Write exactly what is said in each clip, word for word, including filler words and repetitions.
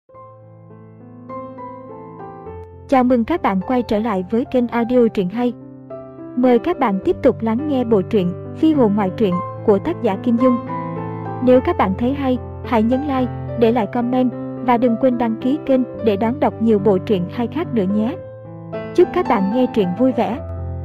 Chào mừng các bạn quay trở lại với kênh audio truyện hay. Mời các bạn tiếp tục lắng nghe bộ truyện Phi hồn ngoại truyện của tác giả Kim Dung. Nếu các bạn thấy hay, hãy nhấn like, để lại comment và đừng quên đăng ký kênh để đón đọc nhiều bộ truyện hay khác nữa nhé. Chúc các bạn nghe truyện vui vẻ.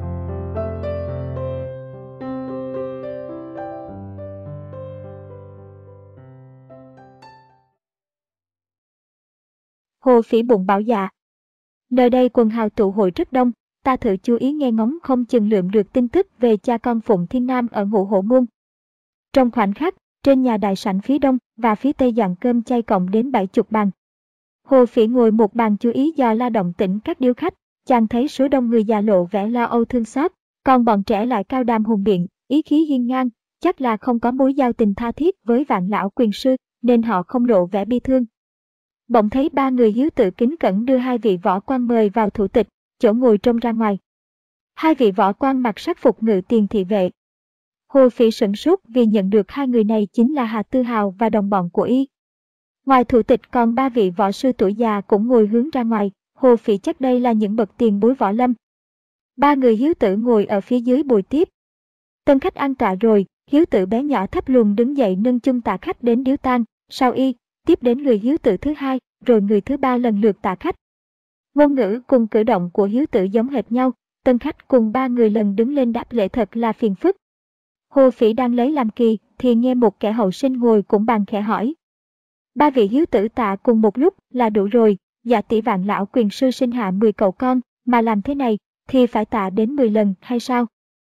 Hồ Phỉ bụng bảo dạ. Nơi đây quần hào tụ hội rất đông, ta thử chú ý nghe ngóng không chừng lượm được tin tức về cha con Phụng Thiên Nam ở Ngũ Hổ Môn. Trong khoảnh khắc, trên nhà đại sảnh phía đông và phía tây dàn cơm chay cộng đến bảy chục bàn. Hồ Phỉ ngồi một bàn chú ý dò la động tĩnh các điếu khách, chàng thấy số đông người già lộ vẻ lo âu thương xót, còn bọn trẻ lại cao đàm hùng biện, ý khí hiên ngang, chắc là không có mối giao tình tha thiết với Vạn lão quyền sư, nên họ không lộ vẻ bi thương. Bỗng thấy ba người hiếu tự kính cẩn đưa hai vị võ quan mời vào thủ tịch, chỗ ngồi trông ra ngoài. Hai vị võ quan mặc sắc phục ngự tiền thị vệ. Hồ Phỉ sửng sốt vì nhận được hai người này chính là Hà Tư Hào và đồng bọn của y. Ngoài thủ tịch còn ba vị võ sư tuổi già cũng ngồi hướng ra ngoài, Hồ Phỉ chắc đây là những bậc tiền bối võ lâm. Ba người hiếu tử ngồi ở phía dưới bồi tiếp. Tân khách ăn tọa rồi, hiếu tử bé nhỏ thấp lùn đứng dậy nâng chung tạ khách đến điếu tang, sau y, tiếp đến người hiếu tử thứ hai, rồi người thứ ba lần lượt tạ khách. Ngôn ngữ cùng cử động của hiếu tử giống hệt nhau, tân khách cùng ba người lần đứng lên đáp lễ thật là phiền phức. Hồ Phỉ đang lấy làm kỳ, thì nghe một kẻ hậu sinh ngồi cũng bàn khẽ hỏi. Ba vị hiếu tử tạ cùng một lúc là đủ rồi, dạ tỷ Vạn lão quyền sư sinh hạ mười cậu con, mà làm thế này, thì phải tạ đến mười lần hay sao?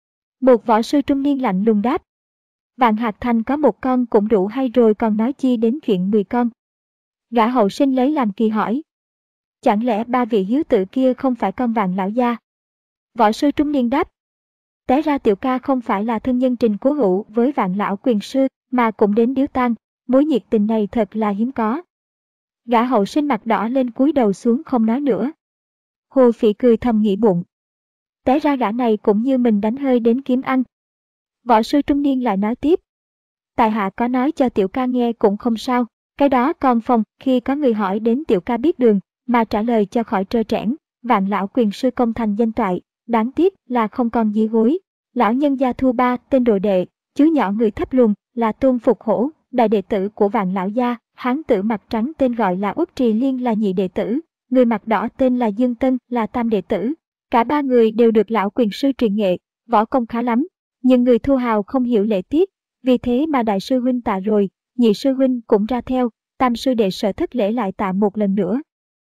Một võ sư trung niên lạnh lùng đáp. Vạn Hạc Thành có một con cũng đủ hay rồi còn nói chi đến chuyện mười con. Gã hậu sinh lấy làm kỳ hỏi. Chẳng lẽ ba vị hiếu tử kia không phải con Vạn lão gia? Võ sư trung niên đáp. Té ra tiểu ca không phải là thân nhân Trình Cố Hữu với Vạn lão quyền sư, mà cũng đến điếu tang, mối nhiệt tình này thật là hiếm có. Gã hậu sinh mặt đỏ lên cúi đầu xuống không nói nữa. Hồ Phỉ cười thầm nghĩ bụng. Té ra gã này cũng như mình đánh hơi đến kiếm ăn. Võ sư trung niên lại nói tiếp. Tại hạ có nói cho tiểu ca nghe cũng không sao, cái đó còn phòng khi có người hỏi đến tiểu ca biết đường, mà trả lời cho khỏi trơ trẽn. Vạn lão quyền sư công thành danh toại, đáng tiếc là không còn dưới gối. Lão nhân gia thu ba tên đồ đệ, chú nhỏ người thấp lùn là Tôn Phục Hổ, đại đệ tử của Vạn lão gia, hán tử mặt trắng tên gọi là Uất Trì Liên là nhị đệ tử, người mặt đỏ tên là Dương Tân là tam đệ tử. Cả ba người đều được lão quyền sư truyền nghệ, võ công khá lắm, nhưng người thu hào không hiểu lễ tiết, vì thế mà đại sư huynh tạ rồi, nhị sư huynh cũng ra theo, tam sư đệ sợ thất lễ lại tạ một lần nữa.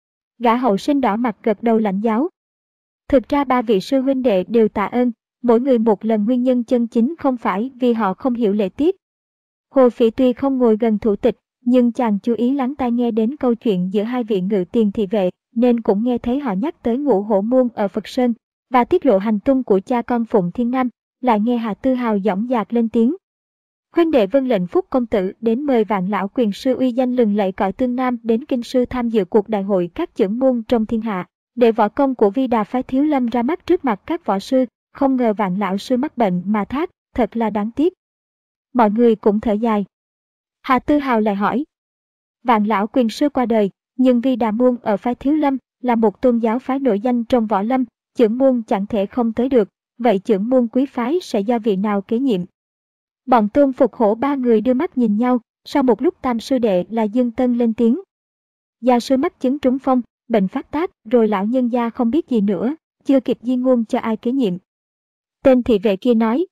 Gã hậu sinh đỏ mặt gật đầu lãnh giáo. Thực ra ba vị sư huynh đệ đều tạ ơn, mỗi người một lần, nguyên nhân chân chính không phải vì họ không hiểu lễ tiết. Hồ Phỉ tuy không ngồi gần thủ tịch, nhưng chàng chú ý lắng tai nghe đến câu chuyện giữa hai vị ngự tiền thị vệ, nên cũng nghe thấy họ nhắc tới Ngũ Hổ Môn ở Phật Sơn, và tiết lộ hành tung của cha con Phụng Thiên Nam, lại nghe Hà Tư Hào dõng dạc lên tiếng. Huynh đệ vâng lệnh Phúc công tử đến mời Vạn lão quyền sư uy danh lừng lẫy cõi Tương Nam đến kinh sư tham dự cuộc đại hội các chưởng môn trong thiên hạ, để võ công của Vi Đà phái Thiếu Lâm ra mắt trước mặt các võ sư, không ngờ Vạn lão sư mắc bệnh mà thác, thật là đáng tiếc. Mọi người cũng thở dài. Hà Tư Hào lại hỏi. Vạn lão quyền sư qua đời, nhưng Vi Đà môn ở phái Thiếu Lâm là một tôn giáo phái nổi danh trong võ lâm, chưởng môn chẳng thể không tới được, vậy chưởng môn quý phái sẽ do vị nào kế nhiệm? Bọn Tôn Phục Hổ ba người đưa mắt nhìn nhau, sau một lúc tam sư đệ là Dương Tân lên tiếng. Gia sư mắc chứng trúng phong, bệnh phát tác, rồi lão nhân gia không biết gì nữa, chưa kịp di ngôn cho ai kế nhiệm. Tên thị vệ kia nói.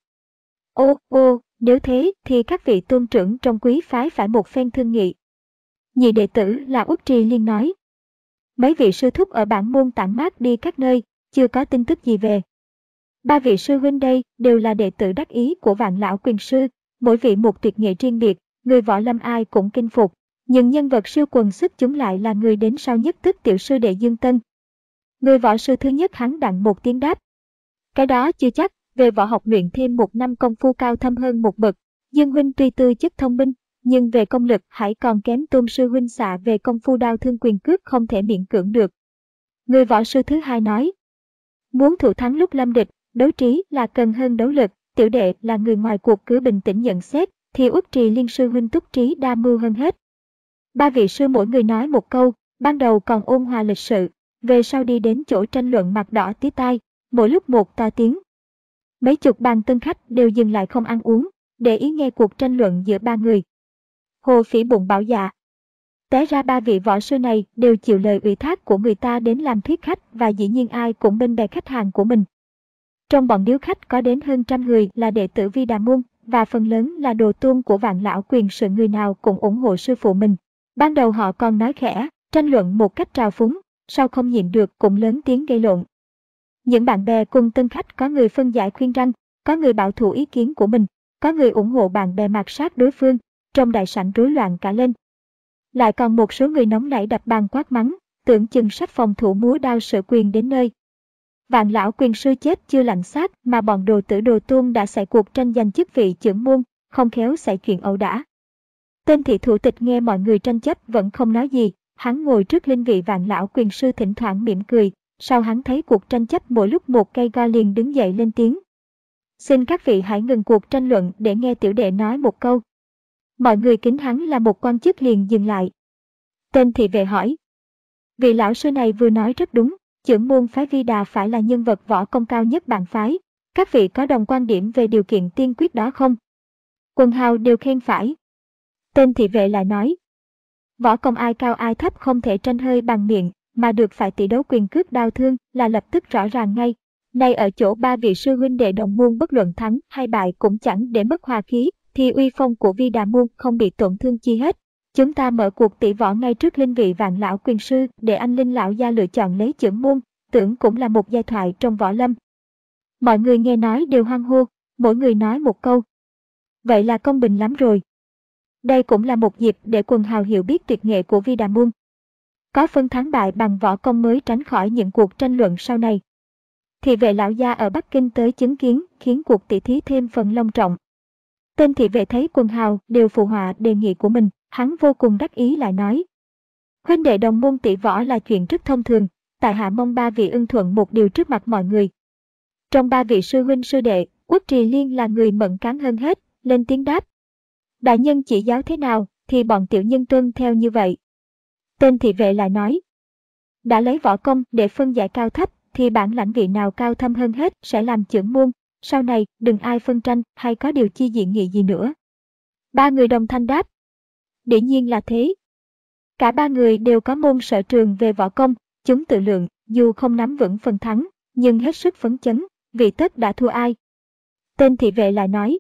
Ô, ô, nếu thế thì các vị tôn trưởng trong quý phái phải một phen thương nghị. Nhị đệ tử là Uất Trì Liên nói. Mấy vị sư thúc ở bản môn tản mát đi các nơi, chưa có tin tức gì về. Ba vị sư huynh đây đều là đệ tử đắc ý của Vạn lão quyền sư, mỗi vị một tuyệt nghệ riêng biệt, người võ lâm ai cũng kinh phục, nhưng nhân vật siêu quần xuất chúng lại là người đến sau nhất, tức tiểu sư đệ Dương Tân. Người võ sư thứ nhất hắn đặng một tiếng đáp. Cái đó chưa chắc, về võ học luyện thêm một năm công phu cao thâm hơn một bậc. Dương huynh tuy tư chất thông minh, nhưng về công lực hãy còn kém Tôn sư huynh xạ về công phu đao thương quyền cước, không thể miễn cưỡng được. Người võ sư thứ hai nói. Muốn thủ thắng lúc lâm địch, đấu trí là cần hơn đấu lực, tiểu đệ là người ngoài cuộc cứ bình tĩnh nhận xét, thì Uất Trì Liên sư huynh túc trí đa mưu hơn hết. Ba vị sư mỗi người nói một câu, Ban đầu còn ôn hòa lịch sự, về sau đi đến chỗ tranh luận mặt đỏ tía tai, mỗi lúc một to tiếng. Mấy chục bàn tân khách đều dừng lại không ăn uống, để ý nghe cuộc tranh luận giữa ba người. Hồ Phỉ bụng bảo dạ. Té ra ba vị võ sư này đều chịu lời ủy thác của người ta đến làm thuyết khách và dĩ nhiên ai cũng bên bè khách hàng của mình. Trong bọn điếu khách có đến hơn trăm người là đệ tử Vi Đà Môn và phần lớn là đồ tôn của Vạn Lão Quyền Sự, người nào cũng ủng hộ sư phụ mình. Ban đầu họ còn nói khẽ, tranh luận một cách trào phúng, sau không nhịn được cũng lớn tiếng gây lộn. Những bạn bè cùng tân khách có người phân giải khuyên răn, có người bảo thủ ý kiến của mình, có người ủng hộ bạn bè mạt sát đối phương, trong đại sảnh rối loạn cả lên. Lại còn một số người nóng nảy đập bàn quát mắng, tưởng chừng sắp phòng thủ múa đao sử quyền đến nơi. Vạn Lão Quyền Sư chết chưa lạnh xác mà bọn đồ tử đồ tôn đã xảy cuộc tranh giành chức vị trưởng môn, không khéo xảy chuyện ẩu đả. Tên thị thủ tịch nghe mọi người tranh chấp vẫn không nói gì, hắn ngồi trước linh vị Vạn Lão Quyền Sư thỉnh thoảng mỉm cười, sau hắn thấy cuộc tranh chấp mỗi lúc một cây go liền đứng dậy lên tiếng. Xin các vị hãy ngừng cuộc tranh luận để nghe tiểu đệ nói một câu. Mọi người kính hắn là một quan chức liền dừng lại. Tên thị vệ hỏi. Vị lão sư này vừa nói rất đúng, trưởng môn phái Vi Đà phải là nhân vật võ công cao nhất bản phái. Các vị có đồng quan điểm về điều kiện tiên quyết đó không? Quần hào đều khen phải. Tên thị vệ lại nói. Võ công ai cao ai thấp không thể tranh hơi bằng miệng, mà được phải tỷ đấu quyền cước đao thương là lập tức rõ ràng ngay. Nay ở chỗ ba vị sư huynh đệ đồng môn bất luận thắng hay bại cũng chẳng để mất hòa khí, thì uy phong của Vi Đà môn không bị tổn thương chi hết. Chúng ta mở cuộc tỷ võ ngay trước linh vị Vạn Lão Quyền Sư để anh linh lão gia lựa chọn lấy trưởng môn, tưởng cũng là một giai thoại trong võ lâm. Mọi người nghe nói đều hoan hô, mỗi người nói một câu. Vậy là công bình lắm rồi. Đây cũng là một dịp để quần hào hiểu biết tuyệt nghệ của Vi Đà môn. Có phân thắng bại bằng võ công mới tránh khỏi những cuộc tranh luận sau này. Thị vệ lão gia ở Bắc Kinh tới chứng kiến khiến cuộc tỷ thí thêm phần long trọng. Tên thị vệ thấy quần hào đều phụ họa đề nghị của mình, hắn vô cùng đắc ý lại nói. Huynh đệ đồng môn tỷ võ là chuyện rất thông thường, tại hạ mong ba vị ưng thuận một điều trước mặt mọi người. Trong ba vị sư huynh sư đệ, Uất Trì Liên là người mẫn cán hơn hết, lên tiếng đáp. Đại nhân chỉ giáo thế nào, thì bọn tiểu nhân tuân theo như vậy. Tên thị vệ lại nói. Đã lấy võ công để phân giải cao thấp, thì bản lãnh vị nào cao thâm hơn hết sẽ làm trưởng môn, sau này đừng ai phân tranh hay có điều chi dị nghị gì nữa. Ba người đồng thanh đáp. Dĩ nhiên là thế. Cả ba người đều có môn sở trường về võ công, chúng tự lượng, dù không nắm vững phần thắng, nhưng hết sức phấn chấn, vì tất đã thua ai. Tên thị vệ lại nói.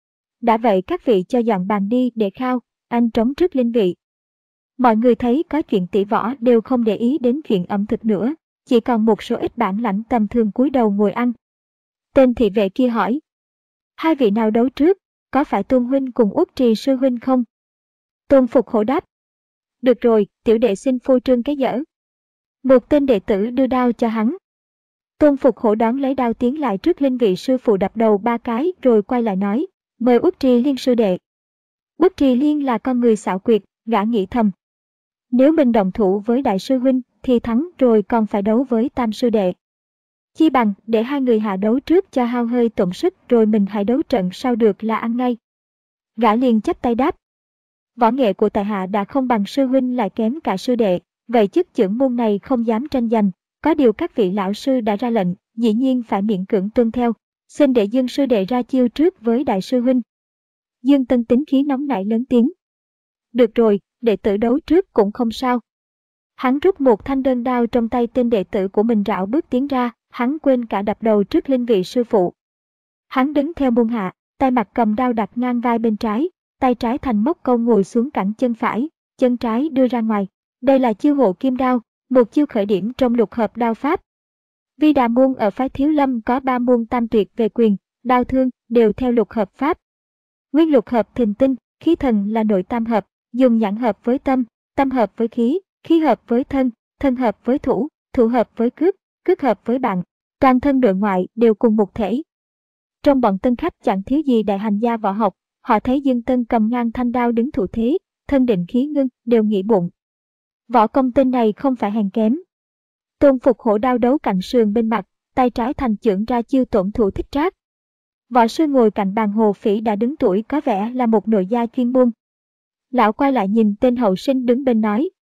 Đã vậy các vị cho dọn bàn đi để khao, anh trống trước linh vị. Mọi người thấy có chuyện tỷ võ đều không để ý đến chuyện ẩm thực nữa, chỉ còn một số ít bản lãnh tầm thường cúi đầu ngồi ăn. Tên thị vệ kia hỏi. Hai vị nào đấu trước, có phải Tôn huynh cùng Uất Trì sư huynh không? Tôn Phục Hổ đáp. Được rồi, tiểu đệ xin phô trương cái dở. Một tên đệ tử đưa đao cho hắn. Tôn Phục Hổ đón lấy đao tiến lại trước linh vị sư phụ đập đầu ba cái rồi quay lại nói. Mời Uất Trì Liên sư đệ. Uất Trì Liên là con người xảo quyệt, gã nghĩ thầm. Nếu mình đồng thủ với đại sư huynh thì thắng rồi còn phải đấu với tam sư đệ. Chi bằng để hai người hạ đấu trước cho hao hơi tổn sức rồi mình hãy đấu trận sau được là ăn ngay. Gã liền chắp tay đáp. Võ nghệ của tại hạ đã không bằng sư huynh lại kém cả sư đệ, vậy chức trưởng môn này không dám tranh giành, có điều các vị lão sư đã ra lệnh, dĩ nhiên phải miễn cưỡng tuân theo. Xin để Dương sư đệ ra chiêu trước với đại sư huynh. Dương Tân tính khí nóng nảy lớn tiếng. Được rồi, đệ tử đấu trước cũng không sao. Hắn rút một thanh đơn đao trong tay tên đệ tử của mình rảo bước tiến ra, hắn quên cả đập đầu trước linh vị sư phụ. Hắn đứng theo môn hạ, tay mặt cầm đao đặt ngang vai bên trái, tay trái thành móc câu ngồi xuống cẳng chân phải, chân trái đưa ra ngoài. Đây là chiêu hộ kim đao, một chiêu khởi điểm trong lục hợp đao pháp. Vi Đà môn ở phái Thiếu Lâm có ba môn tam tuyệt về quyền, đao thương đều theo lục hợp pháp. Nguyên lục hợp thình tinh, khí thần là nội tam hợp, dùng nhãn hợp với tâm, tâm hợp với khí, khí hợp với thân, thân hợp với thủ, thủ hợp với cước, cước hợp với bạn, toàn thân nội ngoại đều cùng một thể. Trong bọn tân khách chẳng thiếu gì đại hành gia võ học, họ thấy Dương Tân cầm ngang thanh đao đứng thủ thế, thân định khí ngưng, đều nghĩ bụng. Võ công tên này không phải hèn kém. Tôn Phục Hổ đao đấu cạnh sườn bên mặt, tay trái thành chưởng ra chiêu tổn thủ thích trác. Võ sư ngồi cạnh bàn Hồ Phỉ đã đứng tuổi có vẻ là một nội gia chuyên môn. Lão quay lại nhìn tên hậu sinh đứng bên nói.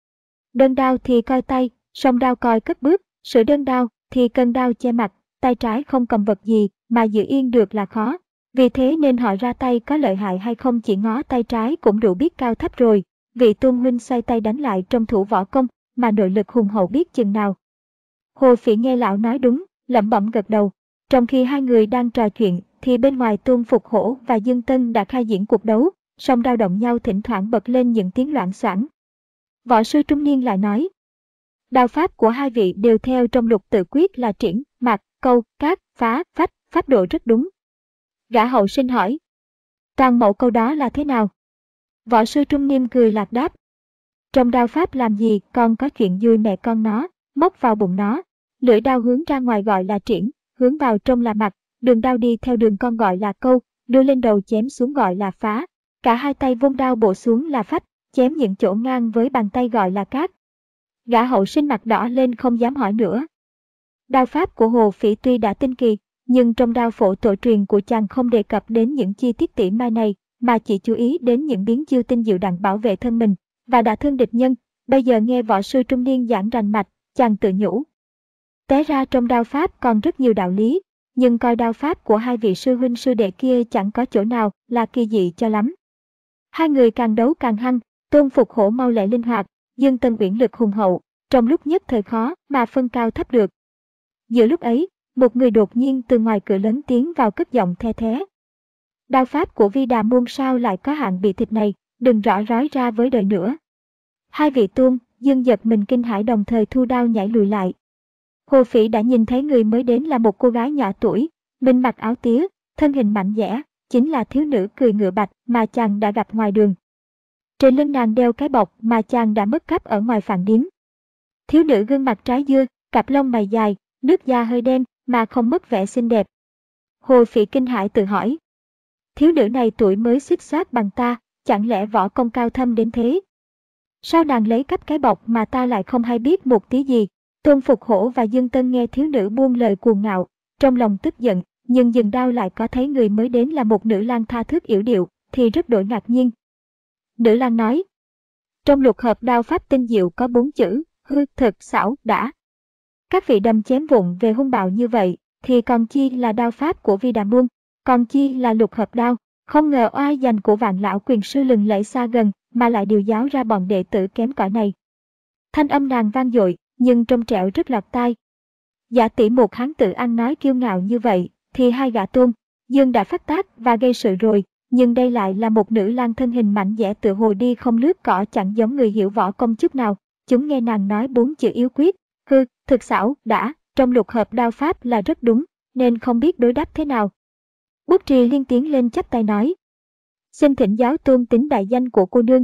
Đơn đao thì coi tay, song đao coi cất bước, sửa đơn đao thì cần đao che mặt, tay trái không cầm vật gì mà giữ yên được là khó. Vì thế nên họ ra tay có lợi hại hay không chỉ ngó tay trái cũng đủ biết cao thấp rồi. Vị tôn huynh xoay tay đánh lại trong thủ võ công, mà nội lực hùng hậu biết chừng nào. Hồ Phỉ nghe lão nói đúng, lẩm bẩm gật đầu. Trong khi hai người đang trò chuyện, thì bên ngoài Tôn Phục Hổ và Dương Tân đã khai diễn cuộc đấu, song đao động nhau thỉnh thoảng bật lên những tiếng loảng xoảng. Võ sư trung niên lại nói, đao pháp của hai vị đều theo trong lục tự quyết là triển, mạc, câu, cát, phá, phách, pháp độ rất đúng. Gã hậu sinh hỏi, toàn mẫu câu đó là thế nào? Võ sư trung niên cười lạc đáp, trong đao pháp làm gì con có chuyện vui mẹ con nó, móc vào bụng nó. Lưỡi đao hướng ra ngoài gọi là triển, hướng vào trong là mặt, đường đao đi theo đường con gọi là câu, đưa lên đầu chém xuống gọi là phá. Cả hai tay vung đao bổ xuống là phách, chém những chỗ ngang với bàn tay gọi là cát. Gã hậu sinh mặt đỏ lên không dám hỏi nữa. Đao pháp của Hồ Phỉ tuy đã tinh kỳ, nhưng trong đao phổ tổ truyền của chàng không đề cập đến những chi tiết tỉ mai này, mà chỉ chú ý đến những biến chiêu tinh diệu đặng bảo vệ thân mình, và đã thương địch nhân. Bây giờ nghe võ sư trung niên giảng rành mạch, chàng tự nhủ. Té ra trong đao pháp còn rất nhiều đạo lý, nhưng coi đao pháp của hai vị sư huynh sư đệ kia chẳng có chỗ nào là kỳ dị cho lắm. Hai người càng đấu càng hăng, Tôn Phục Hổ mau lẹ linh hoạt, Dương Tân uyển lực hùng hậu, trong lúc nhất thời khó mà phân cao thấp được. Giữa lúc ấy, một người đột nhiên từ ngoài cửa lớn tiến vào cất giọng the thé. Đao pháp của Vi Đà Môn sao lại có hạng bị thịt này, đừng rõ rói ra với đời nữa. Hai vị Tôn, Dương giật mình kinh hãi đồng thời thu đao nhảy lùi lại. Hồ Phỉ đã nhìn thấy người mới đến là một cô gái nhỏ tuổi, mình mặc áo tía, thân hình mạnh dẻ, chính là thiếu nữ cười ngựa bạch mà chàng đã gặp ngoài đường. Trên lưng nàng đeo cái bọc mà chàng đã mất cắp ở ngoài phạn điếm. Thiếu nữ gương mặt trái dưa, cặp lông mày dài, nước da hơi đen mà không mất vẻ xinh đẹp. Hồ Phỉ kinh hãi tự hỏi. Thiếu nữ này tuổi mới xích xoát bằng ta, chẳng lẽ võ công cao thâm đến thế? Sao nàng lấy cắp cái bọc mà ta lại không hay biết một tí gì? Tôn Phục Hổ và Dương Tân nghe thiếu nữ buông lời cuồng ngạo, trong lòng tức giận, nhưng dừng đao lại có thấy người mới đến là một nữ lang tha thước yểu điệu, thì rất đổi ngạc nhiên. Nữ lang nói, trong lục hợp đao pháp tinh diệu có bốn chữ, hư, thực, xảo, đã. Các vị đâm chém vụng về hung bạo như vậy, thì còn chi là đao pháp của Vi Đà Môn, còn chi là lục hợp đao. Không ngờ oai danh của Vạn lão quyền sư lừng lẫy xa gần, mà lại điều giáo ra bọn đệ tử kém cỏi này. Thanh âm nàng vang dội, nhưng trong trẻo rất lọt tai. Giả tỷ một hán tự ăn nói kiêu ngạo như vậy, thì hai gã Tôn, Dương đã phát tác và gây sự rồi, nhưng đây lại là một nữ lang thân hình mạnh dẻ tựa hồ đi không lướt cỏ, chẳng giống người hiểu võ công chút nào. Chúng nghe nàng nói bốn chữ yếu quyết, hư, thực, xảo, đã, trong lục hợp đao pháp là rất đúng, nên không biết đối đáp thế nào. Quốc Trì Liên tiến lên chắp tay nói, xin thỉnh giáo tôn tính đại danh của cô nương.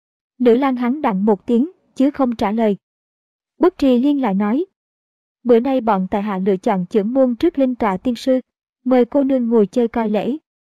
Nữ lang hắn đặng một tiếng, chứ không trả lời. Quốc Trì Liên lại nói, bữa nay bọn tại hạ lựa chọn chưởng môn trước linh tọa tiên sư, mời cô nương ngồi chơi coi lễ.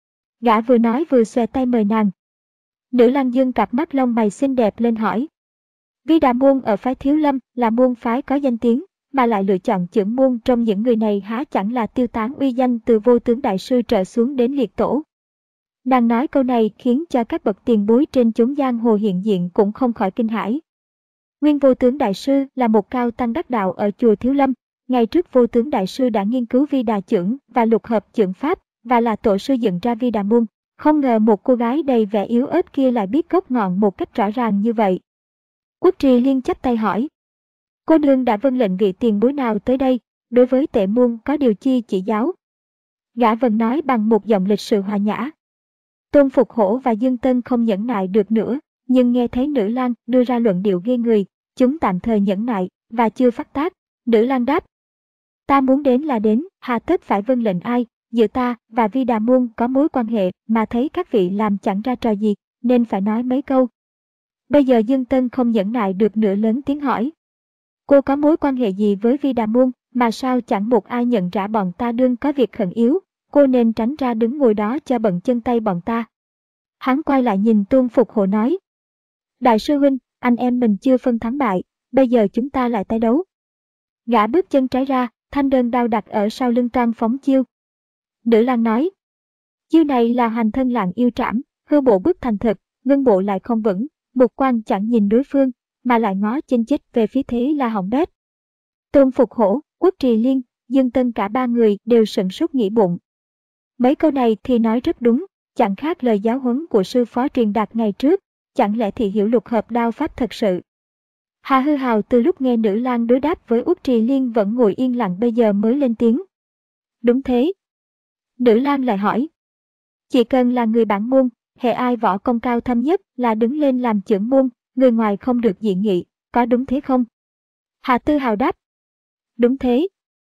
Gã vừa nói vừa xòe tay mời nàng. Nữ lang dương cặp mắt lông mày xinh đẹp lên hỏi, Vi Đà Môn ở phái Thiếu Lâm là môn phái có danh tiếng, mà lại lựa chọn chưởng môn trong những người này há chẳng là tiêu tán uy danh từ vô tướng đại sư trở xuống đến liệt tổ. Nàng nói câu này khiến cho các bậc tiền bối trên chốn giang hồ hiện diện cũng không khỏi kinh hãi. Nguyên vô tướng đại sư là một cao tăng đắc đạo ở chùa Thiếu Lâm. Ngày trước vô tướng đại sư đã nghiên cứu Vi Đà chưởng và lục hợp chưởng pháp, và là tổ sư dựng ra Vi Đà Môn. Không ngờ một cô gái đầy vẻ yếu ớt kia lại biết gốc ngọn một cách rõ ràng như vậy. Quốc Trì Liên chắp tay hỏi, cô nương đã vâng lệnh vị tiền bối nào tới đây, đối với tệ môn có điều chi chỉ giáo? Gã vần nói bằng một giọng lịch sự hòa nhã. Tôn Phục Hổ và Dương Tân không nhẫn nại được nữa, nhưng nghe thấy nữ lang đưa ra luận điệu ghê người, chúng tạm thời nhẫn nại và chưa phát tác. Nữ lang đáp, ta muốn đến là đến, hà tất phải vâng lệnh ai, giữa ta và Vi Đà Môn có mối quan hệ mà thấy các vị làm chẳng ra trò gì, nên phải nói mấy câu. Bây giờ Dương Tân không nhẫn nại được nữa lớn tiếng hỏi, cô có mối quan hệ gì với Vi Đà Môn mà sao chẳng một ai nhận ra bọn ta đương có việc khẩn yếu, cô nên tránh ra đứng ngồi đó cho bận chân tay bọn ta. Hắn quay lại nhìn Tôn Phục Hổ nói, đại sư huynh, anh em mình chưa phân thắng bại, bây giờ chúng ta lại tái đấu. Gã bước chân trái ra, thanh đơn đao đặt ở sau lưng toan phóng chiêu. Nữ lang nói, chiêu này là hành thân lạng yêu trảm, hư bộ bước thành thực, ngưng bộ lại không vững, một quan chẳng nhìn đối phương, mà lại ngó chênh chích về phía thế là hỏng bét. Tôn Phục Hổ, Uất Trì Liên, Dương Tân cả ba người đều sửng sốt nghĩ bụng. Mấy câu này thì nói rất đúng, chẳng khác lời giáo huấn của sư phó truyền đạt ngày trước, chẳng lẽ thì hiểu lục hợp đao pháp thật sự. Hà Hư Hào từ lúc nghe nữ lang đối đáp với Uất Trì Liên vẫn ngồi yên lặng bây giờ mới lên tiếng. Đúng thế. Nữ lang lại hỏi. Chỉ cần là người bản môn, hệ ai võ công cao thâm nhất là đứng lên làm trưởng môn, người ngoài không được dị nghị, có đúng thế không? Hà Tư Hào đáp. Đúng thế.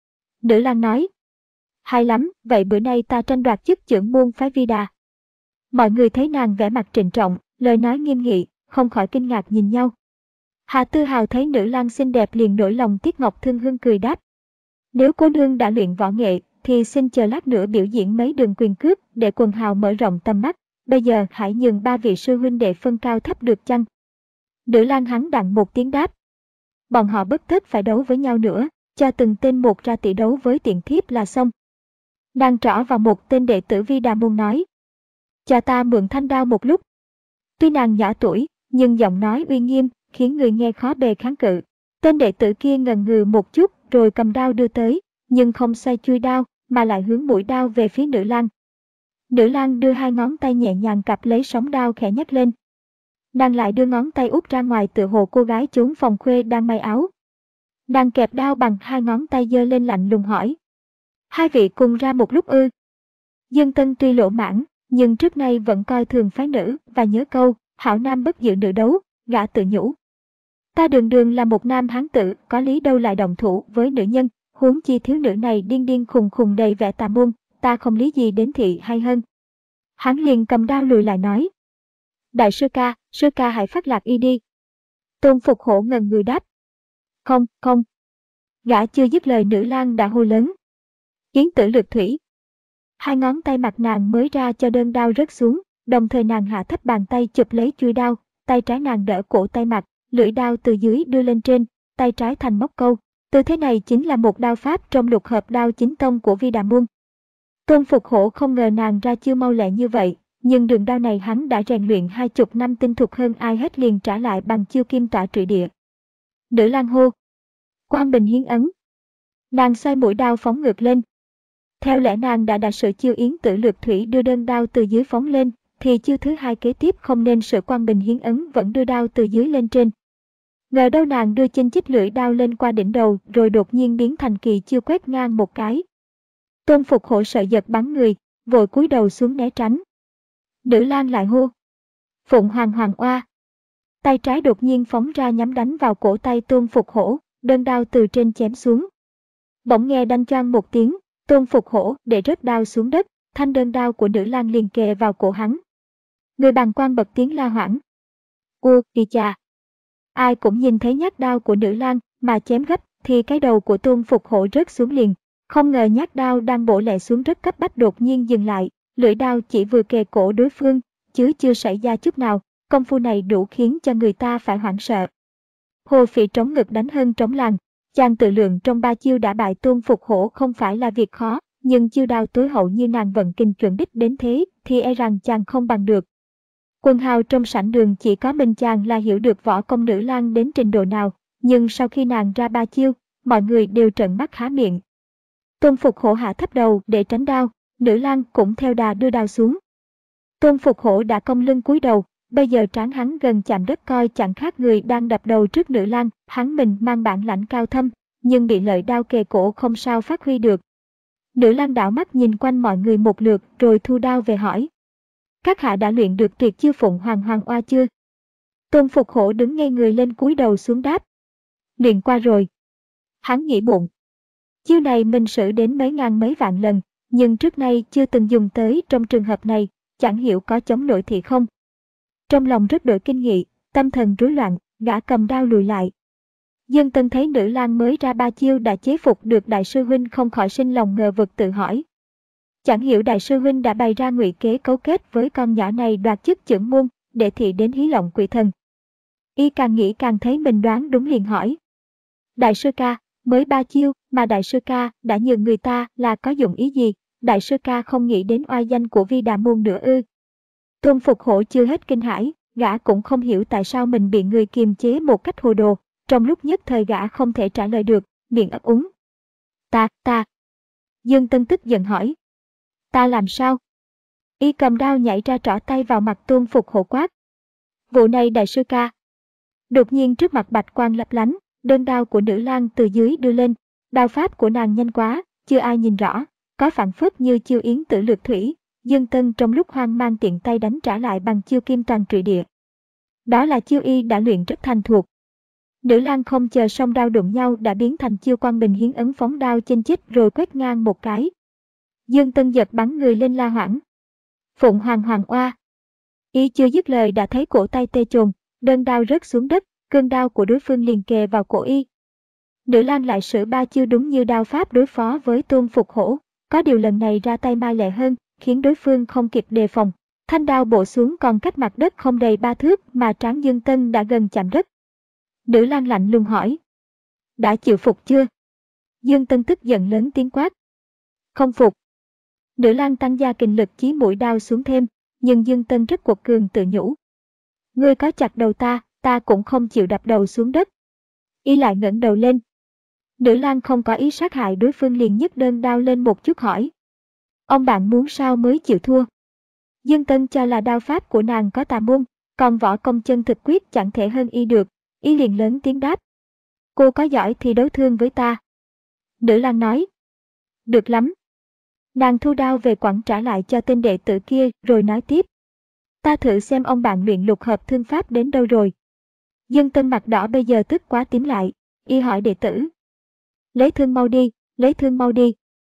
Nữ lang nói. Hay lắm, vậy bữa nay ta tranh đoạt chức trưởng môn phái Vi Đà. Mọi người thấy nàng vẻ mặt trịnh trọng, lời nói nghiêm nghị, không khỏi kinh ngạc nhìn nhau. Hà Tư Hào thấy nữ lang xinh đẹp liền nổi lòng tiếc ngọc thương hương cười đáp. Nếu cô nương đã luyện võ nghệ, thì xin chờ lát nữa biểu diễn mấy đường quyền cước để quần hào mở rộng tầm mắt. Bây giờ hãy nhường ba vị sư huynh đệ phân cao thấp được chăng? Nữ lang hắn đặng một tiếng đáp. Bọn họ bất tất phải đấu với nhau nữa, cho từng tên một ra tỷ đấu với tiện thiếp là xong. Nàng trỏ vào một tên đệ tử Vi Đà môn nói. Cho ta mượn thanh đao một lúc. Tuy nàng nhỏ tuổi, nhưng giọng nói uy nghiêm, khiến người nghe khó bề kháng cự. Tên đệ tử kia ngần ngừ một chút rồi cầm đao đưa tới, nhưng không xoay chui đao, mà lại hướng mũi đao về phía nữ lang. Nữ lang đưa hai ngón tay nhẹ nhàng cặp lấy sóng đao khẽ nhấc lên. Nàng lại đưa ngón tay út ra ngoài tựa hồ cô gái trốn phòng khuê đang may áo. Nàng kẹp đao bằng hai ngón tay giơ lên lạnh lùng hỏi. Hai vị cùng ra một lúc ư? Dương Tân tuy lỗ mãn, nhưng trước nay vẫn coi thường phái nữ và nhớ câu, hảo nam bất dự nữ đấu, gã tự nhủ. Ta đường đường là một nam hán tử, có lý đâu lại đồng thủ với nữ nhân, huống chi thiếu nữ này điên điên khùng khùng đầy vẻ tà môn, ta không lý gì đến thị hay hơn. Hắn liền cầm đao lùi lại nói. Đại sư ca, sư ca hãy phát lạc y đi. Tôn Phục Hổ ngần người đáp. Không, không. Gã chưa dứt lời nữ lang đã hô lớn. Yến tử lược thủy. Hai ngón tay mặt nàng mới ra cho đơn đao rớt xuống, đồng thời nàng hạ thấp bàn tay chụp lấy chuôi đao, tay trái nàng đỡ cổ tay mặt, lưỡi đao từ dưới đưa lên trên, tay trái thành móc câu. Tư thế này chính là một đao pháp trong lục hợp đao chính tông của Vi Đà môn. Tôn Phục Hổ không ngờ nàng ra chiêu mau lẹ như vậy, nhưng đường đao này hắn đã rèn luyện hai chục năm tinh thục hơn ai hết liền trả lại bằng chiêu kim tỏa trụy địa. Nữ lang hô. Quang Bình hiến ấn. Nàng xoay mũi đao phóng ngược lên. Theo lẽ nàng đã đạt sự chiêu yến tử lược thủy đưa đơn đao từ dưới phóng lên, thì chiêu thứ hai kế tiếp không nên sự Quang Bình hiến ấn vẫn đưa đao từ dưới lên trên. Ngờ đâu nàng đưa chênh chích lưỡi đao lên qua đỉnh đầu rồi đột nhiên biến thành kỳ chiêu quét ngang một cái. Tôn Phục Hổ sợ giật bắn người, vội cúi đầu xuống né tránh. Nữ lang lại hô. Phụng Hoàng Hoàng oa. Tay trái đột nhiên phóng ra nhắm đánh vào cổ tay Tôn Phục Hổ, đơn đao từ trên chém xuống. Bỗng nghe đanh choang một tiếng, Tôn Phục Hổ để rớt đao xuống đất, thanh đơn đao của nữ lang liền kề vào cổ hắn. Người bàng quan bật tiếng la hoảng. Ô, kỳ chà. Ai cũng nhìn thấy nhát đao của nữ lang mà chém gấp thì cái đầu của Tôn Phục Hổ rớt xuống liền. Không ngờ nhát đao đang bổ lẹ xuống rất cấp bách đột nhiên dừng lại, lưỡi đao chỉ vừa kề cổ đối phương, chứ chưa xảy ra chút nào, công phu này đủ khiến cho người ta phải hoảng sợ. Hồ Phỉ trống ngực đánh hơn trống làng, chàng tự lượng trong ba chiêu đã bại Tôn Phục Hổ không phải là việc khó, nhưng chiêu đao tối hậu như nàng vận kinh chuẩn đích đến thế thì e rằng chàng không bằng được. Quần hào trong sảnh đường chỉ có mình chàng là hiểu được võ công nữ lang đến trình độ nào, nhưng sau khi nàng ra ba chiêu, mọi người đều trợn mắt há miệng. Tôn Phục Hổ hạ thấp đầu để tránh đao, nữ lang cũng theo đà đưa đao xuống. Tôn Phục Hổ đã cong lưng cúi đầu, bây giờ trán hắn gần chạm đất coi chẳng khác người đang đập đầu trước nữ lang, hắn mình mang bản lãnh cao thâm, nhưng bị lợi đao kề cổ không sao phát huy được. Nữ lang đảo mắt nhìn quanh mọi người một lượt rồi thu đao về hỏi. Các hạ đã luyện được tuyệt chiêu Phụng Hoàng Hoàng oa chưa? Tôn Phục Hổ đứng ngay người lên cúi đầu xuống đáp. Luyện qua rồi. Hắn nghĩ bụng. Chiêu này mình sử đến mấy ngàn mấy vạn lần, nhưng trước nay chưa từng dùng tới trong trường hợp này, chẳng hiểu có chống nổi thì không. Trong lòng rất đổi kinh nghị, tâm thần rối loạn, gã cầm đao lùi lại. Dương Tân thấy nữ lang mới ra ba chiêu đã chế phục được đại sư huynh không khỏi sinh lòng ngờ vực tự hỏi. Chẳng hiểu đại sư huynh đã bày ra ngụy kế cấu kết với con nhỏ này đoạt chức trưởng môn, để thị đến hí lộng quỷ thần. Y càng nghĩ càng thấy mình đoán đúng liền hỏi. Đại sư ca, mới ba chiêu mà đại sư ca đã nhường người ta là có dụng ý gì, đại sư ca không nghĩ đến oai danh của Vi Đà môn nữa ư? Tôn Phục Hổ chưa hết kinh hãi, gã cũng không hiểu tại sao mình bị người kiềm chế một cách hồ đồ, trong lúc nhất thời gã không thể trả lời được, miệng ấp úng. Ta, ta. Dương Tân tức giận hỏi. Ta làm sao? Y cầm đao nhảy ra trỏ tay vào mặt Tôn Phục Hổ quát. Vụ này đại sư ca. Đột nhiên trước mặt bạch quang lấp lánh, đơn đao của nữ lang từ dưới đưa lên, đao pháp của nàng nhanh quá, chưa ai nhìn rõ, có phản phất như chiêu yến tử lược thủy. Dương Tân trong lúc hoang mang tiện tay đánh trả lại bằng chiêu kim toàn trụy địa. Đó là chiêu y đã luyện rất thành thuộc. Nữ lang không chờ song đao đụng nhau đã biến thành chiêu quang bình hiến ấn phóng đao chênh chích rồi quét ngang một cái. Dương Tân giật bắn người lên la hoảng. Phụng Hoàng Hoàng Oa. Y chưa dứt lời đã thấy cổ tay tê chồn, đơn đao rớt xuống đất, cương đao của đối phương liền kề vào cổ y. Nữ lang lại sử ba chiêu đúng như đao pháp đối phó với Tôn Phục Hổ, có điều lần này ra tay mai lẹ hơn, khiến đối phương không kịp đề phòng. Thanh đao bổ xuống còn cách mặt đất không đầy ba thước mà trán Dương Tân đã gần chạm đất. Nữ lang lạnh lùng hỏi. Đã chịu phục chưa? Dương Tân tức giận lớn tiếng quát. Không phục. Nữ lang tăng gia kình lực chí mũi đao xuống thêm, nhưng Dương Tân rất quật cường tự nhủ. Ngươi có chặt đầu ta, ta cũng không chịu đập đầu xuống đất. Y lại ngẩng đầu lên. Nữ lang không có ý sát hại đối phương liền nhấc đơn đao lên một chút hỏi. Ông bạn muốn sao mới chịu thua? Dương Tân cho là đao pháp của nàng có tà môn, còn võ công chân thực quyết chẳng thể hơn y được. Y liền lớn tiếng đáp. Cô có giỏi thì đấu thương với ta. Nữ lang nói. Được lắm. Nàng thu đao về quẳng trả lại cho tên đệ tử kia rồi nói tiếp. Ta thử xem ông bạn luyện lục hợp thương pháp đến đâu rồi. Dương Tân mặt đỏ bây giờ tức quá tím lại. Y hỏi đệ tử. Lấy thương mau đi, lấy thương mau đi.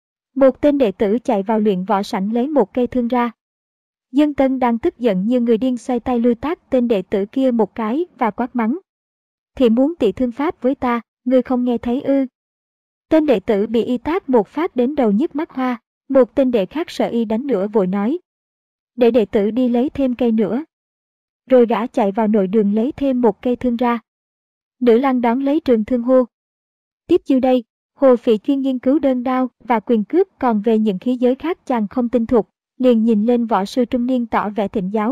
Một tên đệ tử chạy vào luyện võ sảnh lấy một cây thương ra. Dương Tân đang tức giận như người điên xoay tay lui tát tên đệ tử kia một cái và quát mắng. Thì muốn tị thương pháp với ta, ngươi không nghe thấy ư? Tên đệ tử bị y tát một phát đến đầu nhức mắt hoa, một tên đệ khác sợ y đánh nữa vội nói. Để đệ tử đi lấy thêm cây nữa. Rồi gã chạy vào nội đường lấy thêm một cây thương ra. Nữ lang đón lấy trường thương hô. Tiếp chiêu đây, Hồ Phỉ chuyên nghiên cứu đơn đao và quyền cước, còn về những khí giới khác chàng không tinh thục, liền nhìn lên võ sư trung niên tỏ vẻ thịnh giáo.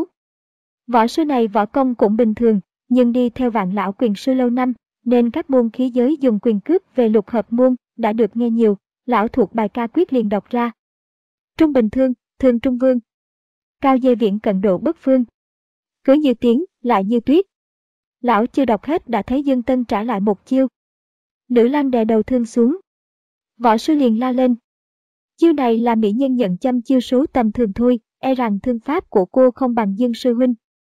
Võ sư này võ công cũng bình thường, nhưng đi theo Vạn Lão quyền sư lâu năm, nên các môn khí giới dùng quyền cước về lục hợp môn đã được nghe nhiều. Lão thuộc bài ca quyết liền đọc ra. Trung bình thương, thương trung vương. Cao dây viễn cận độ bất phương. Cứ như tiếng, lại như tuyết. Lão chưa đọc hết đã thấy Dương Tân trả lại một chiêu. Nữ lang đè đầu thương xuống. Võ sư liền la lên. Chiêu này là mỹ nhân nhận châm chiêu số tầm thường thôi, e rằng thương pháp của cô không bằng Dương sư huynh.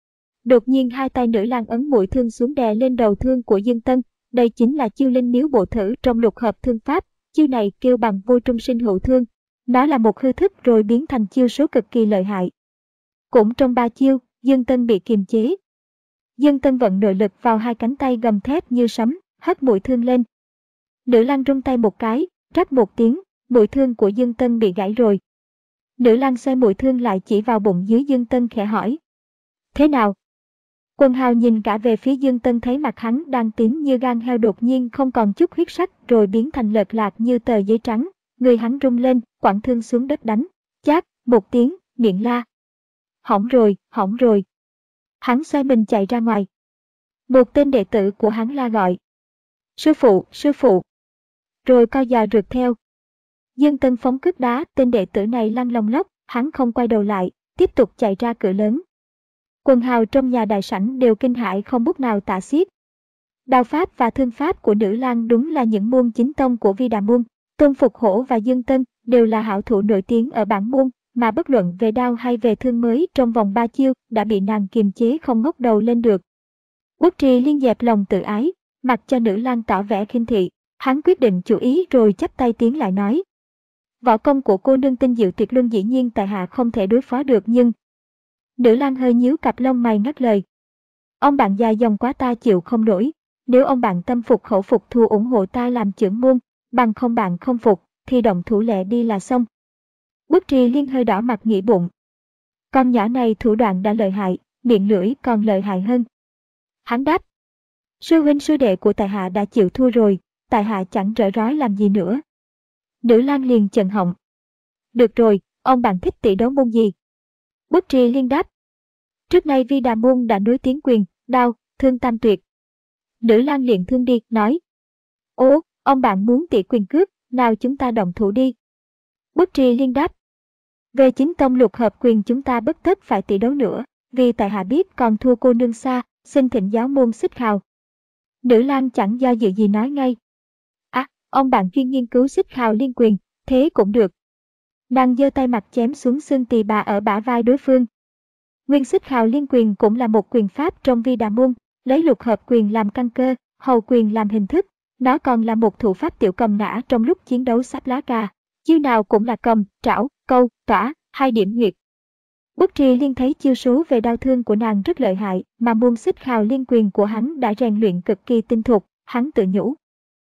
Đột nhiên hai tay nữ lang ấn mũi thương xuống đè lên đầu thương của Dương Tân. Đây chính là chiêu linh miếu bộ thử trong lục hợp thương pháp. Chiêu này kêu bằng vô trung sinh hữu thương. Nó là một hư thức rồi biến thành chiêu số cực kỳ lợi hại. Cũng trong ba chiêu, Dương Tân bị kiềm chế. Dương Tân vận nội lực vào hai cánh tay gầm thép như sấm, hất mũi thương lên. Nữ lang rung tay một cái, rắc một tiếng, mũi thương của Dương Tân bị gãy rồi. Nữ lang xoay mũi thương lại chỉ vào bụng dưới Dương Tân khẽ hỏi. Thế nào? Quần hào nhìn cả về phía Dương Tân thấy mặt hắn đang tím như gan heo đột nhiên không còn chút huyết sắc rồi biến thành lợt lạc như tờ giấy trắng. Người hắn rung lên, quẳng thương xuống đất đánh. Chát, một tiếng, miệng la. Hỏng rồi, hỏng rồi. Hắn xoay mình chạy ra ngoài. Một tên đệ tử của hắn la gọi. Sư phụ, sư phụ. Rồi co giò rượt theo. Dương Tân phóng cước đá, tên đệ tử này lăn lông lốc, hắn không quay đầu lại, tiếp tục chạy ra cửa lớn. Quần hào trong nhà đại sảnh đều kinh hãi không bút nào tả xiết. Đao pháp và thương pháp của nữ lang đúng là những môn chính tông của Vi Đà môn. Tôn Phục Hổ và Dương Tân đều là hảo thủ nổi tiếng ở bản môn, mà bất luận về đao hay về thương mới trong vòng ba chiêu đã bị nàng kiềm chế không ngóc đầu lên được. Uất Trì Liên dẹp lòng tự ái, mặc cho nữ lang tỏ vẻ khinh thị, hắn quyết định chủ ý rồi chắp tay tiến lại nói. Võ công của cô nương tinh diệu tuyệt luân dĩ nhiên tại hạ không thể đối phó được nhưng... Nữ lang hơi nhíu cặp lông mày ngắt lời. Ông bạn dài dòng quá ta chịu không nổi, nếu ông bạn tâm phục khẩu phục thù ủng hộ ta làm trưởng môn, bằng không bạn không phục, thì động thủ lẹ đi là xong. Uất Trì Liên hơi đỏ mặt nghĩ bụng. Con nhỏ này thủ đoạn đã lợi hại, miệng lưỡi còn lợi hại hơn. Hắn đáp. Sư huynh sư đệ của tại hạ đã chịu thua rồi, tại hạ chẳng rỡ rối làm gì nữa. Nữ lang liền chần họng. Được rồi, ông bạn thích tỷ đấu môn gì? Uất Trì Liên đáp. Trước nay Vi Đà Môn đã nối tiếng quyền, đao, thương tam tuyệt. Nữ lang liền thương đi, nói. Ố, ông bạn muốn tỉ quyền cước, nào chúng ta động thủ đi. Bất Trì Liên đáp. Về chính tông lục hợp quyền chúng ta bất tất phải tỉ đấu nữa, vì tại hạ biết còn thua cô nương xa, xin thỉnh giáo môn xích khào. Nữ lang chẳng do dự gì nói ngay. À, ông bạn chuyên nghiên cứu xích khào liên quyền, thế cũng được. Nàng giơ tay mặt chém xuống xương tỳ bà ở bả vai đối phương. Nguyên xích khào liên quyền cũng là một quyền pháp trong Vi Đà Môn, lấy lục hợp quyền làm căn cơ, hầu quyền làm hình thức. Nó còn là một thủ pháp tiểu cầm nã trong lúc chiến đấu sáp lá cà. Chiêu nào cũng là cầm, trảo, câu, tỏa, hai điểm huyệt. Bất Trì Liên thấy chiêu số về đao thương của nàng rất lợi hại, mà môn xích khào liên quyền của hắn đã rèn luyện cực kỳ tinh thục, hắn tự nhủ.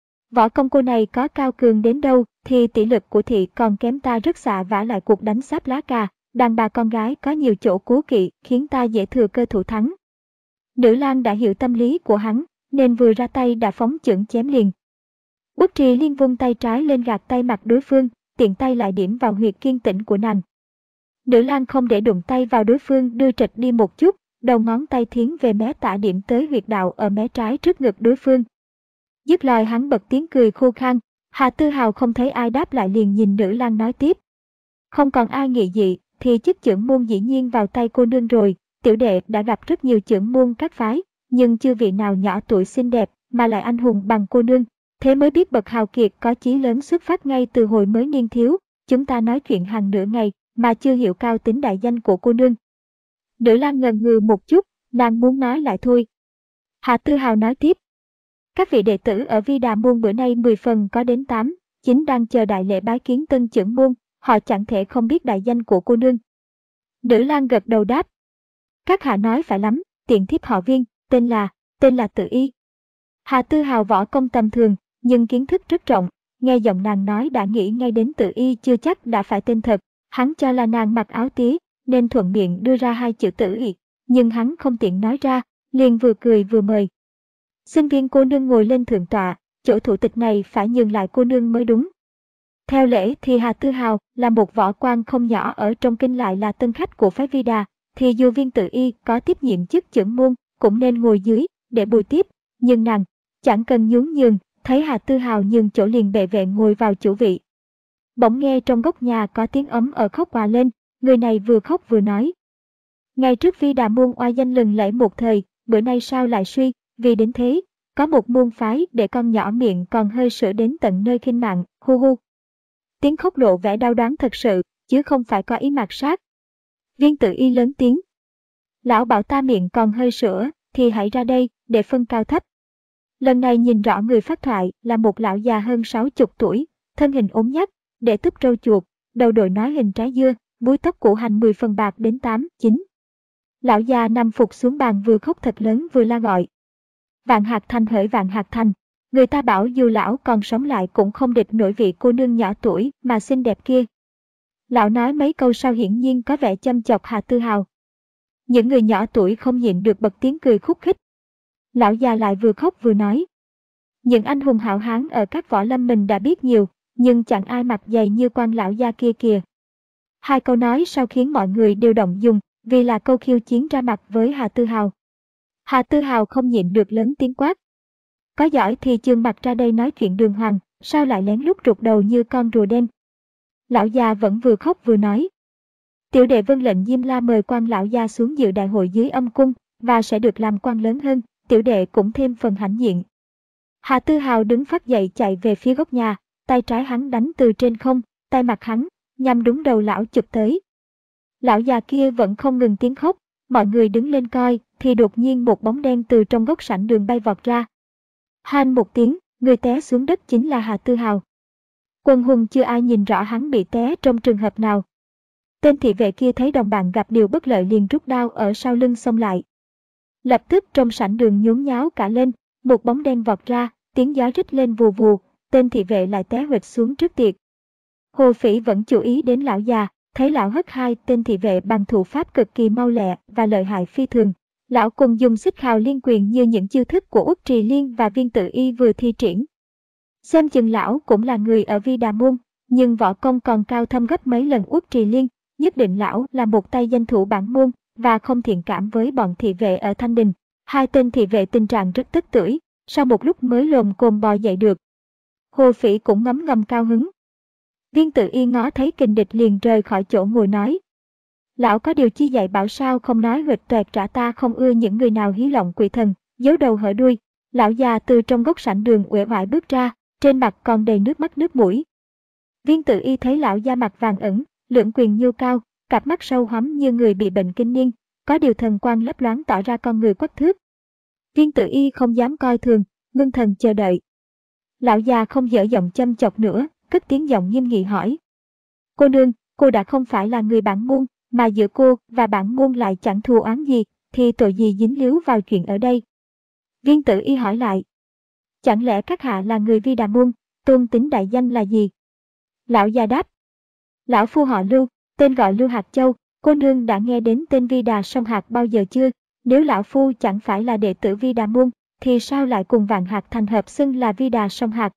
Võ công cô này có cao cường đến đâu thì tỷ lực của thị còn kém ta rất xa, vả lại cuộc đánh sáp lá cà, đàn bà con gái có nhiều chỗ cố kỵ khiến ta dễ thừa cơ thủ thắng. Nữ lang đã hiểu tâm lý của hắn, nên vừa ra tay đã phóng chưởng chém liền. Bất Trì Liên vung tay trái lên gạt tay mặt đối phương, tiện tay lại điểm vào huyệt kiên tĩnh của nàng. Nữ lang không để đụng tay vào đối phương, đưa trịch đi một chút, đầu ngón tay thiến về mé tả điểm tới huyệt đạo ở mé trái trước ngực đối phương. Dứt lời hắn bật tiếng cười khô khan. Hà Tư Hào không thấy ai đáp lại liền nhìn nữ lang nói tiếp. Không còn ai nghị dị, thì chức chưởng môn dĩ nhiên vào tay cô nương rồi. Tiểu đệ đã gặp rất nhiều chưởng môn các phái, nhưng chưa vị nào nhỏ tuổi xinh đẹp mà lại anh hùng bằng cô nương. Thế mới biết bậc hào kiệt có chí lớn xuất phát ngay từ hồi mới niên thiếu. Chúng ta nói chuyện hàng nửa ngày mà chưa hiểu cao tính đại danh của cô nương. Nữ lang ngần ngừ một chút, nàng muốn nói lại thôi. Hà Tư Hào nói tiếp. Các vị đệ tử ở Vi Đà Môn bữa nay mười phần có đến tám, chín đang chờ đại lễ bái kiến tân chưởng môn, họ chẳng thể không biết đại danh của cô nương. Nữ lang gật đầu đáp. Các hạ nói phải lắm, tiện thiếp họ Viên, tên là, tên là Tự Y. Hà Tư Hào võ công tầm thường, nhưng kiến thức rất rộng, nghe giọng nàng nói đã nghĩ ngay đến Tự Y chưa chắc đã phải tên thật. Hắn cho là nàng mặc áo tí, nên thuận miệng đưa ra hai chữ Tự Y, nhưng hắn không tiện nói ra, liền vừa cười vừa mời. Xin Viên cô nương ngồi lên thượng tọa, chỗ thủ tịch này phải nhường lại cô nương mới đúng. Theo lễ thì Hà Tư Hào là một võ quan không nhỏ ở trong kinh, lại là tân khách của phái Vi Đà, thì dù Viên Tự Y có tiếp nhiệm chức chưởng môn cũng nên ngồi dưới để bồi tiếp, nhưng nàng chẳng cần nhún nhường, thấy Hà Tư Hào nhường chỗ liền bệ vệ ngồi vào chủ vị. Bỗng nghe trong góc nhà có tiếng ấm ở khóc òa lên, người này vừa khóc vừa nói. Ngày trước Vi Đà Môn oai danh lừng lẫy một thời, bữa nay sao lại suy, vì đến thế, có một môn phái để con nhỏ miệng còn hơi sữa đến tận nơi khinh mạng, hu hu. Tiếng khóc lộ vẻ đau đoán thật sự, chứ không phải có ý mạt sát. Viên Tự Y lớn tiếng. Lão bảo ta miệng còn hơi sữa, thì hãy ra đây, để phân cao thấp. Lần này nhìn rõ người phát thoại là một lão già hơn sáu chục tuổi, thân hình ốm nhách, để túp râu chuột, đầu đội nói hình trái dưa, búi tóc củ hành mười phần bạc đến tám, chín. Lão già nằm phục xuống bàn vừa khóc thật lớn vừa la gọi. Vạn Hạc Thành hỡi Vạn Hạc Thành, người ta bảo dù lão còn sống lại cũng không địch nổi vị cô nương nhỏ tuổi mà xinh đẹp kia. Lão nói mấy câu sau hiển nhiên có vẻ châm chọc Hà Tư Hào. Những người nhỏ tuổi không nhịn được bật tiếng cười khúc khích. Lão già lại vừa khóc vừa nói. Những anh hùng hảo hán ở các võ lâm mình đã biết nhiều, nhưng chẳng ai mặt dày như quan lão gia kia kìa. Hai câu nói sau khiến mọi người đều động dung, vì là câu khiêu chiến ra mặt với Hà Tư Hào. Hà Tư Hào không nhịn được lớn tiếng quát. Có giỏi thì chương mặt ra đây nói chuyện đường hoàng, sao lại lén lút rụt đầu như con rùa đen. Lão già vẫn vừa khóc vừa nói. Tiểu đệ vâng lệnh Diêm La mời quan lão gia xuống dự đại hội dưới âm cung, và sẽ được làm quan lớn hơn, tiểu đệ cũng thêm phần hãnh diện. Hà Tư Hào đứng phát dậy chạy về phía góc nhà, tay trái hắn đánh từ trên không, tay mặt hắn, nhằm đúng đầu lão chụp tới. Lão già kia vẫn không ngừng tiếng khóc, mọi người đứng lên coi, thì đột nhiên một bóng đen từ trong góc sảnh đường bay vọt ra. Han một tiếng, người té xuống đất chính là Hà Tư Hào. Quần hùng chưa ai nhìn rõ hắn bị té trong trường hợp nào. Tên thị vệ kia thấy đồng bạn gặp điều bất lợi liền rút đao ở sau lưng xông lại. Lập tức trong sảnh đường nhốn nháo cả lên, một bóng đen vọt ra, tiếng gió rít lên vù vù, tên thị vệ lại té huỵch xuống trước tiệc. Hồ Phỉ vẫn chú ý đến lão già, thấy lão hất hai tên thị vệ bằng thủ pháp cực kỳ mau lẹ và lợi hại phi thường. Lão cùng dùng xích khào liên quyền như những chiêu thức của Uất Trì Liên và Viên Tự Y vừa thi triển. Xem chừng lão cũng là người ở Vi Đà Môn, nhưng võ công còn cao thâm gấp mấy lần Uất Trì Liên, nhất định lão là một tay danh thủ bản môn, và không thiện cảm với bọn thị vệ ở Thanh Đình. Hai tên thị vệ tình trạng rất tức tưởi, sau một lúc mới lồm cồm bò dậy được. Hồ Phỉ cũng ngấm ngầm cao hứng. Viên Tự Y ngó thấy kình địch liền rời khỏi chỗ ngồi nói. Lão có điều chi dạy bảo sao không nói huỵch toẹt trả, ta không ưa những người nào hí lộng quỷ thần, giấu đầu hở đuôi. Lão già từ trong góc sảnh đường uể oải bước ra, trên mặt còn đầy nước mắt nước mũi. Viên Tự Y thấy lão da mặt vàng ẩn, lưỡng quyền nhô cao, cặp mắt sâu hoắm như người bị bệnh kinh niên, có điều thần quang lấp loáng tỏ ra con người quắc thước. Viên Tự Y không dám coi thường, ngưng thần chờ đợi. Lão già không dở giọng châm chọc nữa, cất tiếng giọng nghiêm nghị hỏi. Cô nương, cô đã không phải là người bản môn, mà giữa cô và bản môn lại chẳng thù oán gì, thì tội gì dính líu vào chuyện ở đây? Viên Tự Y hỏi lại. Chẳng lẽ các hạ là người Vi Đà môn, tôn tính đại danh là gì? Lão già đáp. Lão phu họ Lưu, tên gọi Lưu Hạt Châu, cô nương đã nghe đến tên Vi Đà Song Hạc bao giờ chưa? Nếu lão phu chẳng phải là đệ tử Vi Đà môn, thì sao lại cùng Vạn Hạc thành hợp xưng là Vi Đà Song Hạc?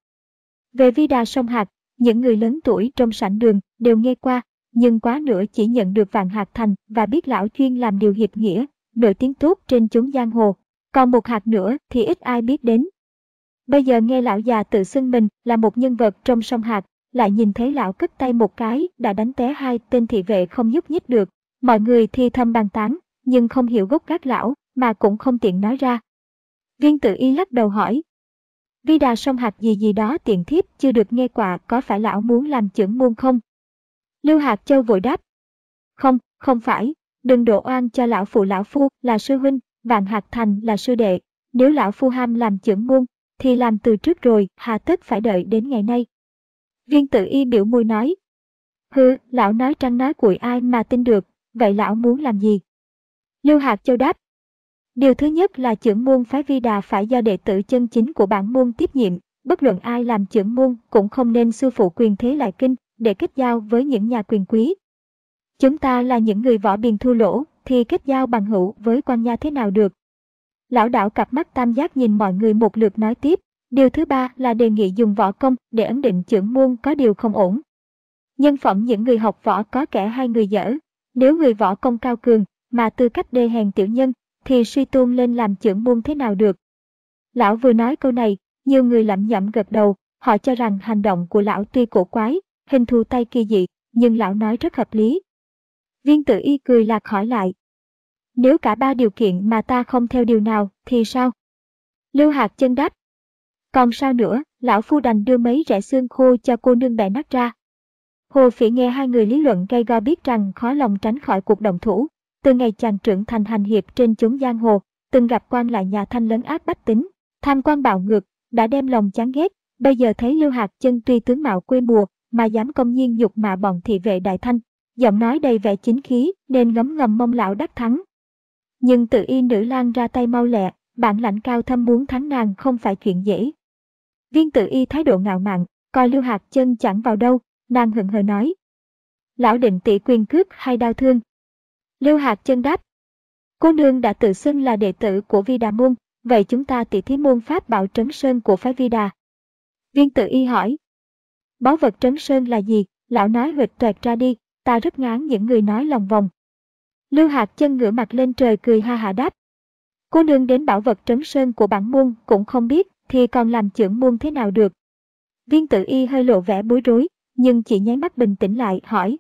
Về Vi Đà Song Hạc, những người lớn tuổi trong sảnh đường đều nghe qua, nhưng quá nữa chỉ nhận được Vạn Hạc thành và biết lão chuyên làm điều hiệp nghĩa, nổi tiếng tốt trên chốn giang hồ. Còn một hạt nữa thì ít ai biết đến. Bây giờ nghe lão già tự xưng mình là một nhân vật trong song hạt, lại nhìn thấy lão cất tay một cái đã đánh té hai tên thị vệ không nhúc nhích được. Mọi người thì thầm bàn tán, nhưng không hiểu gốc gác lão, mà cũng không tiện nói ra. Viên Tự Y lắc đầu hỏi. Vi Đà Song Hạc gì gì đó tiện thiếp chưa được nghe qua, có phải lão muốn làm chưởng môn không? Lưu Hạt Châu vội đáp. Không, không phải, đừng đổ oan cho lão phụ, lão phu là sư huynh, Vạn Hạc thành là sư đệ. Nếu lão phu ham làm chưởng môn, thì làm từ trước rồi, hà tất phải đợi đến ngày nay. Viên Tự Y biểu môi nói. Hừ, lão nói trăng nói cuội ai mà tin được, vậy lão muốn làm gì? Lưu Hạt Châu đáp. Điều thứ nhất là chưởng môn phái Vi Đà phải do đệ tử chân chính của bản môn tiếp nhiệm, bất luận ai làm chưởng môn cũng không nên sư phụ quyền thế lại kinh để kết giao với những nhà quyền quý. Chúng ta là những người võ biền thua lỗ, thì kết giao bằng hữu với quan gia thế nào được? Lão đảo cặp mắt tam giác nhìn mọi người một lượt nói tiếp. Điều thứ ba là đề nghị dùng võ công để ấn định chưởng môn có điều không ổn. Nhân phẩm những người học võ có kẻ hay người dở. Nếu người võ công cao cường mà tư cách đê hèn tiểu nhân, thì suy tôn lên làm chưởng môn thế nào được? Lão vừa nói câu này, nhiều người lẩm nhẩm gật đầu, họ cho rằng hành động của lão tuy cổ quái, hình thù tay kỳ dị, nhưng lão nói rất hợp lý. Viên Tự Y cười lạc hỏi lại. Nếu cả ba điều kiện mà ta không theo điều nào, thì sao? Lưu Hạt Chân đáp. Còn sao nữa, lão phu đành đưa mấy rẻ xương khô cho cô nương bẻ nát ra. Hồ Phỉ nghe hai người lý luận gay go biết rằng khó lòng tránh khỏi cuộc động thủ. Từ ngày chàng trưởng thành hành hiệp trên chốn giang hồ, từng gặp quan lại nhà Thanh lấn áp bách tính, tham quan bạo ngược, đã đem lòng chán ghét. Bây giờ thấy Lưu Hạt Chân tuy tướng mạo quê mùa, mà dám công nhiên nhục mạ bọn thị vệ Đại Thanh, giọng nói đầy vẻ chính khí, nên ngấm ngầm mong lão đắc thắng. Nhưng Tự Y nữ lang ra tay mau lẹ, bản lãnh cao thâm, muốn thắng nàng không phải chuyện dễ. Viên Tự Y thái độ ngạo mạn, coi Lưu Hạt Chân chẳng vào đâu, nàng hững hờ nói. Lão định tỷ quyền cước hay đao thương? Lưu Hạt Chân đáp. Cô nương đã tự xưng là đệ tử của Vi Đà môn, vậy chúng ta tỷ thí môn pháp bảo trấn sơn của phái Vi Đà. Viên Tự Y hỏi. Báu vật trấn sơn là gì? Lão nói huỵch toẹt ra đi, ta rất ngán những người nói lòng vòng. Lưu Hạt Chân ngửa mặt lên trời cười ha hả đáp. Cô nương đến bảo vật trấn sơn của bản môn cũng không biết, thì còn làm chưởng môn thế nào được? Viên Tự Y hơi lộ vẻ bối rối, nhưng chỉ nháy mắt bình tĩnh lại, hỏi.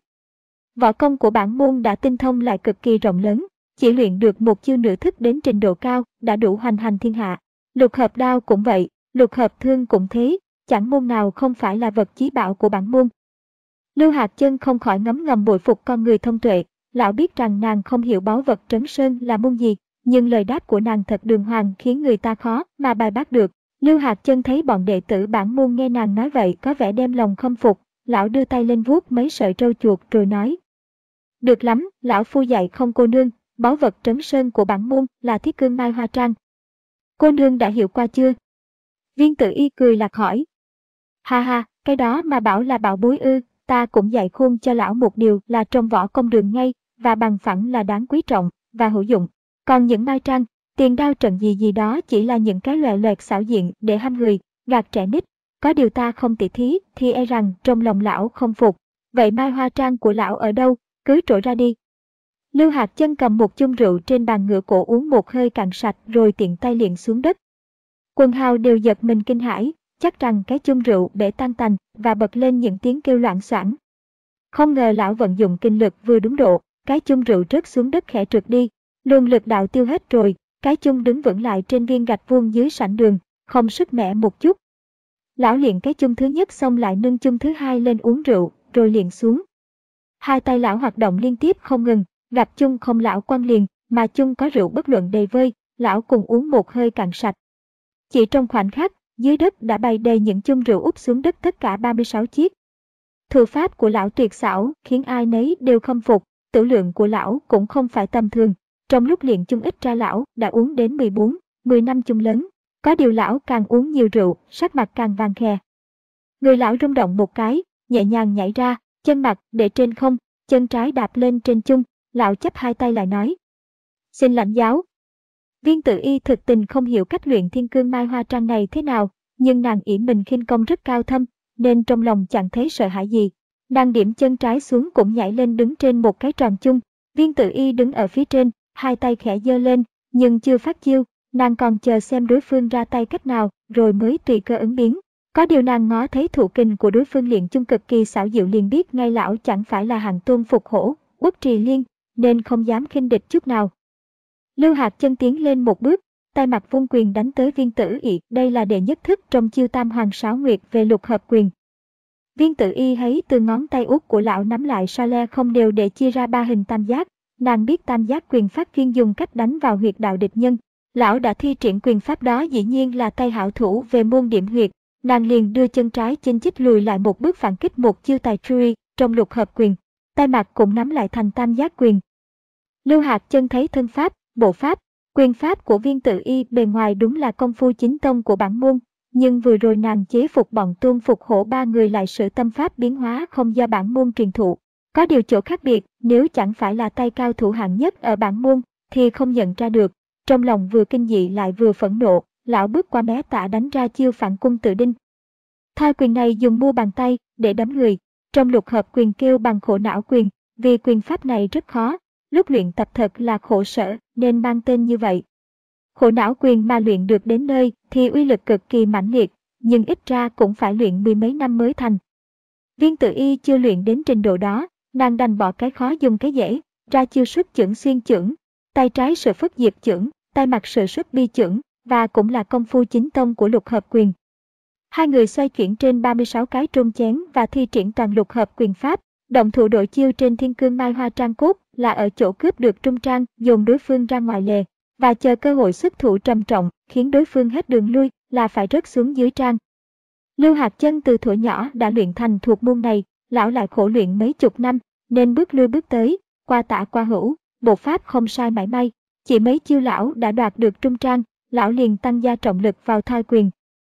Võ công của bản môn đã tinh thông lại cực kỳ rộng lớn, chỉ luyện được một chiêu nửa thức đến trình độ cao, đã đủ hoành hành thiên hạ. Lục hợp đao cũng vậy, lục hợp thương cũng thế, chẳng môn nào không phải là vật chí bảo của bản môn. Lưu Hạt Chân không khỏi ngấm ngầm bội phục con người thông tuệ, lão biết rằng nàng không hiểu báu vật trấn sơn là môn gì, nhưng lời đáp của nàng thật đường hoàng khiến người ta khó mà bài bác được. Lưu Hạt Chân thấy bọn đệ tử bản môn nghe nàng nói vậy có vẻ đem lòng khâm phục, lão đưa tay lên vuốt mấy sợi trâu chuột rồi nói. Được lắm, lão phu dạy không cô nương, báu vật trấn sơn của bản môn là thiết cương mai hoa trang. Cô nương đã hiểu qua chưa? Viên Tự Y cười lạc hỏi. Ha ha, cái đó mà bảo là bảo bối ư, ta cũng dạy khôn cho lão một điều là trong võ công đường ngay, và bằng phẳng là đáng quý trọng, và hữu dụng. Còn những mai trang, tiền đao trận gì gì đó chỉ là những cái loẹ loẹt xảo diện để hăm người, gạt trẻ nít. Có điều ta không tỉ thí thì e rằng trong lòng lão không phục. Vậy mai hoa trang của lão ở đâu, cứ trỗi ra đi. Lưu Hạt Chân cầm một chung rượu trên bàn ngửa cổ uống một hơi cạn sạch rồi tiện tay liền xuống đất. Quần hào đều giật mình kinh hãi, chắc rằng cái chung rượu bể tan tành và bật lên những tiếng kêu loạn xoảng. Không ngờ lão vận dụng kinh lực vừa đúng độ, cái chung rượu rớt xuống đất khẽ trượt đi, luồng lực đạo tiêu hết rồi, cái chung đứng vững lại trên viên gạch vuông dưới sảnh đường, không sức mẻ một chút. Lão liền cái chung thứ nhất xong lại nâng chung thứ hai lên uống rượu, rồi liền xuống. Hai tay lão hoạt động liên tiếp không ngừng, gặp chung không lão quăng liền, mà chung có rượu bất luận đầy vơi, lão cùng uống một hơi cạn sạch. Chỉ trong khoảnh khắc, dưới đất đã bày đầy những chung rượu úp xuống đất tất cả ba mươi sáu chiếc. Thủ pháp của lão tuyệt xảo, khiến ai nấy đều khâm phục, tử lượng của lão cũng không phải tầm thường. Trong lúc luyện chung ít ra lão đã uống đến mười bốn, mười năm chung lớn. Có điều lão càng uống nhiều rượu, sắc mặt càng vàng khè. Người lão rung động một cái, nhẹ nhàng nhảy ra, chân mặt để trên không, chân trái đạp lên trên chung, lão chắp hai tay lại nói. Xin lãnh giáo. Viên Tử Y thực tình không hiểu cách luyện thiên cương mai hoa trang này thế nào, nhưng nàng ỷ mình khinh công rất cao thâm, nên trong lòng chẳng thấy sợ hãi gì. Nàng điểm chân trái xuống cũng nhảy lên đứng trên một cái tròn chung. Viên Tử Y đứng ở phía trên, hai tay khẽ giơ lên, nhưng chưa phát chiêu, nàng còn chờ xem đối phương ra tay cách nào, rồi mới tùy cơ ứng biến. Có điều nàng ngó thấy thủ kình của đối phương luyện chung cực kỳ xảo diệu liền biết ngay lão chẳng phải là hạng tôn phục hổ, Uất Trì Liên, nên không dám khinh địch chút nào. Lưu Hạt Chân tiến lên một bước, tay mặt vung quyền đánh tới Viên Tử Y, đây là đệ nhất thức trong chiêu Tam Hoàng Sáo Nguyệt về lục hợp quyền. Viên Tử Y thấy từ ngón tay út của lão nắm lại so le không đều để chia ra ba hình tam giác, nàng biết tam giác quyền pháp chuyên dùng cách đánh vào huyệt đạo địch nhân. Lão đã thi triển quyền pháp đó dĩ nhiên là tay hảo thủ về môn điểm huyệt, nàng liền đưa chân trái chinh chích lùi lại một bước phản kích một chiêu tài truy trong lục hợp quyền, tay mặt cũng nắm lại thành tam giác quyền. Lưu Hạt Chân thấy thân pháp, bộ pháp, quyền pháp của Viên Tử Y bề ngoài đúng là công phu chính tông của bản môn, nhưng vừa rồi nàng chế phục bọn Tôn Phục Hổ ba người lại sử tâm pháp biến hóa không do bản môn truyền thụ. Có điều chỗ khác biệt, nếu chẳng phải là tay cao thủ hạng nhất ở bản môn, thì không nhận ra được. Trong lòng vừa kinh dị lại vừa phẫn nộ, lão bước qua mé tả đánh ra chiêu phản cung tự đinh. Thoi quyền này dùng mu bàn tay để đấm người, trong lục hợp quyền kêu bằng khổ não quyền, vì quyền pháp này rất khó, lúc luyện tập thật là khổ sở nên mang tên như vậy. Khổ não quyền mà luyện được đến nơi thì uy lực cực kỳ mãnh liệt, nhưng ít ra cũng phải luyện mười mấy năm mới thành. Viên Tử Y chưa luyện đến trình độ đó, nàng đành bỏ cái khó dùng cái dễ, ra chiêu xuất chưởng xuyên chưởng, tay trái sử phất diệt chưởng, tay mặt sử xuất bi chưởng, và cũng là công phu chính tông của lục hợp quyền. Hai người xoay chuyển trên ba mươi sáu cái trung chén và thi triển toàn lục hợp quyền pháp, động thủ đội chiêu trên thiên cương mai hoa trang cốt là ở chỗ cướp được trung trang, dồn đối phương ra ngoài lề, và chờ cơ hội xuất thủ trầm trọng, khiến đối phương hết đường lui là phải rớt xuống dưới trang. Lưu Hạt Chân từ thuở nhỏ đã luyện thành thuộc môn này, lão lại khổ luyện mấy chục năm, nên bước lui bước tới, qua tả qua hữu, bộ pháp không sai mảy may. Chỉ mấy chiêu lão đã đoạt được trung trang, lão liền tăng gia trọng lực vào thoi quyền.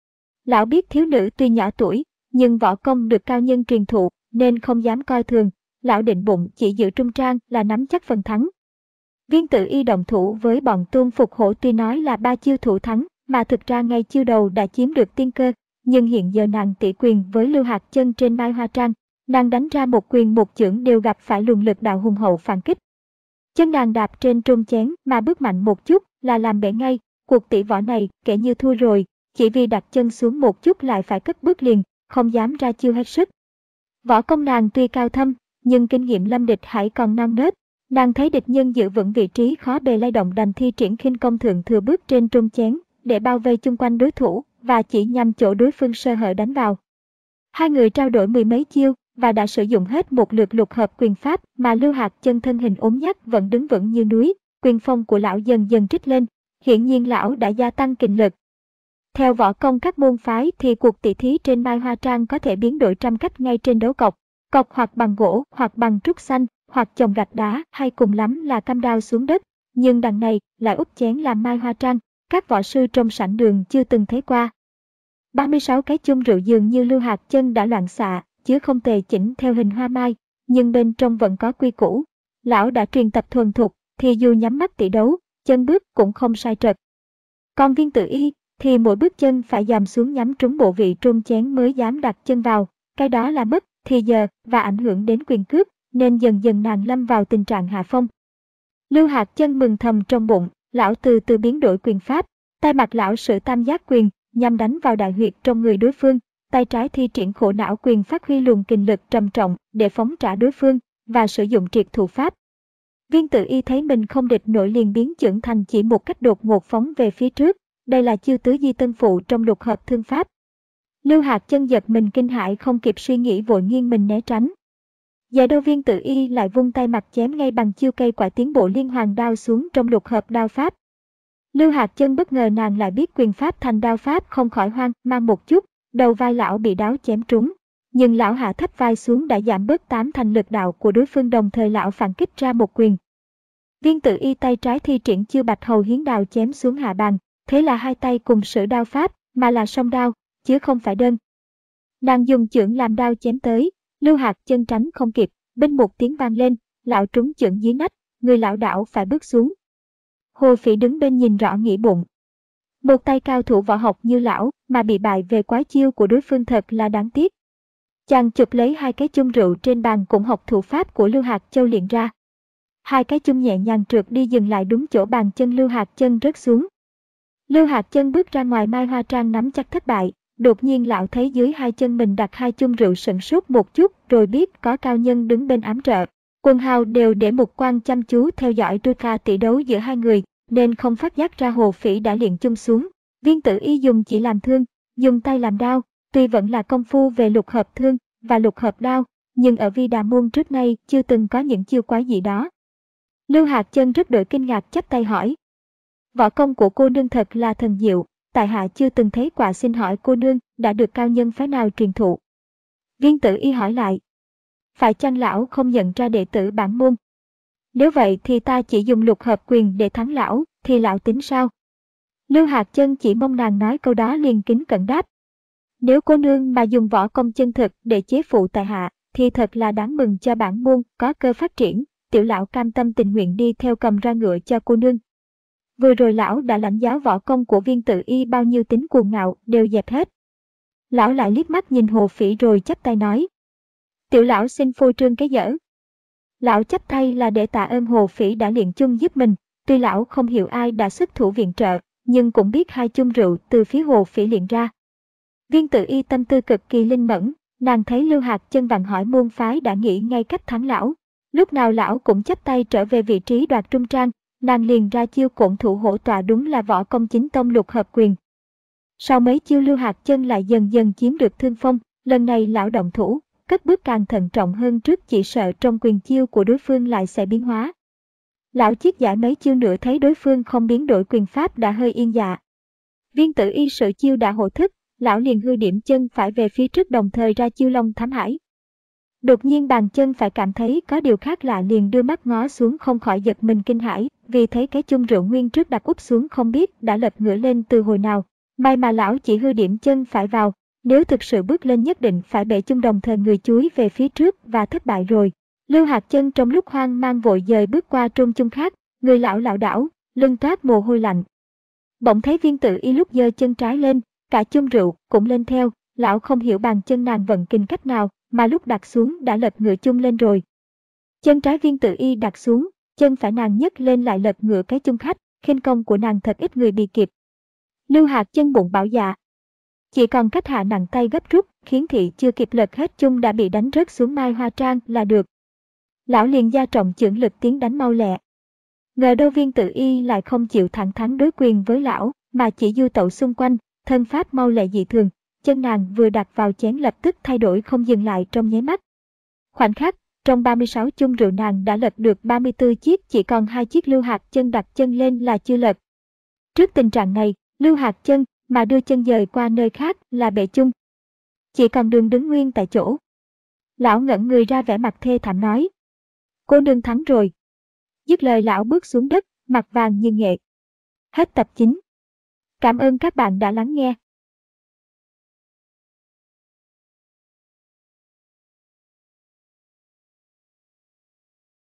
Lão biết thiếu nữ tuy nhỏ tuổi, nhưng võ công được cao nhân truyền thụ, nên không dám coi thường, lão định bụng chỉ giữ trung trang là nắm chắc phần thắng. Viên Tử Y động thủ với bọn Tôn Phục Hổ tuy nói là ba chiêu thủ thắng, mà thực ra ngay chiêu đầu đã chiếm được tiên cơ, nhưng hiện giờ nàng tỷ quyền với Lưu Hạt Chân trên mai hoa trang, nàng đánh ra một quyền một chưởng đều gặp phải luồng lực đạo hùng hậu phản kích. Chân nàng đạp trên trung chén mà bước mạnh một chút là làm bể ngay, cuộc tỷ võ này kể như thua rồi, chỉ vì đặt chân xuống một chút lại phải cất bước liền, không dám ra chiêu hết sức. Võ công nàng tuy cao thâm, nhưng kinh nghiệm lâm địch hãy còn non nớt, nàng thấy địch nhân giữ vững vị trí khó bề lay động đành thi triển khinh công thượng thừa bước trên trung chén để bao vây chung quanh đối thủ và chỉ nhằm chỗ đối phương sơ hở đánh vào. Hai người trao đổi mười mấy chiêu và đã sử dụng hết một lượt lục hợp quyền pháp mà Lưu Hạt Chân thân hình ốm nhách vẫn đứng vững như núi, quyền phong của lão dần dần trích lên, hiển nhiên lão đã gia tăng kình lực. Theo võ công các môn phái thì cuộc tỷ thí trên mai hoa trang có thể biến đổi trăm cách ngay trên đấu cọc, cọc hoặc bằng gỗ hoặc bằng trúc xanh, hoặc chồng gạch đá hay cùng lắm là cam đao xuống đất, nhưng đằng này lại úp chén làm mai hoa trang, các võ sư trong sảnh đường chưa từng thấy qua. ba mươi sáu cái chung rượu dường như Lưu Hạt Chân đã loạn xạ, chứ không tề chỉnh theo hình hoa mai, nhưng bên trong vẫn có quy củ. Lão đã truyền tập thuần thục, thì dù nhắm mắt tỷ đấu, chân bước cũng không sai trật. Còn Viên Tử Y thì mỗi bước chân phải dằm xuống nhắm trúng bộ vị trung chén mới dám đặt chân vào, cái đó là mất thì giờ và ảnh hưởng đến quyền cước, nên dần dần nàng lâm vào tình trạng hạ phong. Lưu Hạt Chân mừng thầm trong bụng, lão từ từ biến đổi quyền pháp, tay mặt lão sử tam giác quyền, nhằm đánh vào đại huyệt trong người đối phương, tay trái thi triển khổ não quyền phát huy luồng kình lực trầm trọng để phóng trả đối phương và sử dụng triệt thủ pháp. Viên Tử Y thấy mình không địch nổi liền biến chưởng thành chỉ một cách đột ngột phóng về phía trước, đây là chiêu tứ di tân phụ trong lục hợp thương pháp. Lưu Hạt Chân giật mình kinh hãi không kịp suy nghĩ vội nghiêng mình né tránh. Dạ đâu Viên Tử Y lại vung tay mặt chém ngay bằng chiêu cây quả tiến bộ liên hoàn đao xuống trong lục hợp đao pháp. Lưu Hạt Chân bất ngờ nàng lại biết quyền pháp thành đao pháp không khỏi hoang mang một chút, đầu vai lão bị đao chém trúng. Nhưng lão hạ thấp vai xuống đã giảm bớt tám thành lực đạo của đối phương, đồng thời lão phản kích ra một quyền. Viên Tử Y tay trái thi triển chiêu bạch hầu hiến đao chém xuống hạ bàn, thế là hai tay cùng sử đao pháp, mà là song đao, chứ không phải đơn. Nàng dùng chưởng làm đao chém tới, Lưu Hạt Chân tránh không kịp, binh một tiếng vang lên, lão trúng chưởng dưới nách, người lão đảo phải bước xuống. Hồ Phỉ đứng bên nhìn rõ nghĩ bụng. Một tay cao thủ võ học như lão mà bị bại về quái chiêu của đối phương thật là đáng tiếc. Chàng chụp lấy hai cái chung rượu trên bàn cũng học thủ pháp của Lưu Hạt Châu luyện ra. Hai cái chung nhẹ nhàng trượt đi dừng lại đúng chỗ bàn chân Lưu Hạt Chân rớt xuống. Lưu Hạt Chân bước ra ngoài Mai Hoa Trang nắm chắc thất bại, đột nhiên lão thấy dưới hai chân mình đặt hai chung rượu, sửng sốt một chút rồi biết có cao nhân đứng bên ám trợ. Quần hào đều để mục quan chăm chú theo dõi đôi ca tỷ đấu giữa hai người, nên không phát giác ra Hồ Phỉ đã luyện chung xuống. Viên Tử Y dùng chỉ làm thương, dùng tay làm đao, tuy vẫn là công phu về lục hợp thương và lục hợp đao, nhưng ở Vi Đà Môn trước nay chưa từng có những chiêu quái gì đó. Lưu Hạt Chân rất đổi kinh ngạc chắp tay hỏi. Võ công của cô nương thật là thần diệu, tại hạ chưa từng thấy quả, xin hỏi cô nương đã được cao nhân phái nào truyền thụ? Viên Tử Y hỏi lại. Phải chăng lão không nhận ra đệ tử bản môn? Nếu vậy thì ta chỉ dùng lục hợp quyền để thắng lão, thì lão tính sao? Lưu Hạt Chân chỉ mong nàng nói câu đó liền kính cẩn đáp. Nếu cô nương mà dùng võ công chân thực để chế phụ tại hạ, thì thật là đáng mừng cho bản môn có cơ phát triển, tiểu lão cam tâm tình nguyện đi theo cầm ra ngựa cho cô nương. Vừa rồi lão đã lãnh giáo võ công của Viên Tử Y, bao nhiêu tính cuồng ngạo đều dẹp hết. Lão lại liếc mắt nhìn Hồ Phỉ rồi chắp tay nói. Tiểu lão xin phô trương cái dở. Lão chắp tay là để tạ ơn Hồ Phỉ đã luyện chung giúp mình, tuy lão không hiểu ai đã xuất thủ viện trợ, nhưng cũng biết hai chung rượu từ phía Hồ Phỉ luyện ra. Viên Tử Y tâm tư cực kỳ linh mẫn, nàng thấy Lưu Hạt Chân vặn hỏi môn phái đã nghĩ ngay cách thắng lão. Lúc nào lão cũng chắp tay trở về vị trí đoạt trung trang, nàng liền ra chiêu cổn thủ hổ tọa, đúng là võ công chính tông lục hợp quyền. Sau mấy chiêu Lưu Hạt Chân lại dần dần chiếm được thương phong, lần này lão động thủ, cất bước càng thận trọng hơn trước, chỉ sợ trong quyền chiêu của đối phương lại sẽ biến hóa. Lão chiết giải mấy chiêu nữa thấy đối phương không biến đổi quyền pháp đã hơi yên dạ. Viên Tử Y sự chiêu đã hộ thức, lão liền hư điểm chân phải về phía trước, đồng thời ra chiêu long thám hải. Đột nhiên bàn chân phải cảm thấy có điều khác lạ, liền đưa mắt ngó xuống không khỏi giật mình kinh hãi, vì thấy cái chung rượu nguyên trước đặt úp xuống không biết đã lật ngửa lên từ hồi nào. May mà lão chỉ hư điểm chân phải vào, nếu thực sự bước lên nhất định phải bẻ chung, đồng thời người chúi về phía trước và thất bại rồi. Lưu Hạt Chân trong lúc hoang mang vội dời bước qua trung chung khác, người lão lảo đảo, lưng toát mồ hôi lạnh. Bỗng thấy Viên Tử Y lúc giơ chân trái lên, cả chung rượu cũng lên theo, lão không hiểu bàn chân nàng vận kình cách nào, mà lúc đặt xuống đã lật ngửa chung lên rồi. Chân trái Viên Tử Y đặt xuống, chân phải nàng nhấc lên lại lật ngửa cái chung khách, khinh công của nàng thật ít người bị kịp. Lưu Hạt Chân bụng bảo dạ. Chỉ còn cách hạ nặng tay gấp rút, khiến thị chưa kịp lật hết chung đã bị đánh rớt xuống Mai Hoa Trang là được. Lão liền gia trọng chưởng lực tiến đánh mau lẹ. Ngờ đâu Viên Tử Y lại không chịu thẳng thắn đối quyền với lão, mà chỉ du tẩu xung quanh, thân pháp mau lẹ dị thường, chân nàng vừa đặt vào chén lập tức thay đổi không dừng lại trong nháy mắt. Khoảnh khắc, trong ba mươi sáu chung rượu nàng đã lật được ba mươi tư chiếc, chỉ còn hai chiếc Lưu Hạt Chân đặt chân lên là chưa lật. Trước tình trạng này, Lưu Hạt Chân mà đưa chân dời qua nơi khác là bệ chung. Chỉ còn đường đứng nguyên tại chỗ. Lão ngẩng người ra vẻ mặt thê thảm nói. Cô nương thắng rồi. Dứt lời lão bước xuống đất, mặt vàng như nghệ. Hết tập chín. Cảm ơn các bạn đã lắng nghe.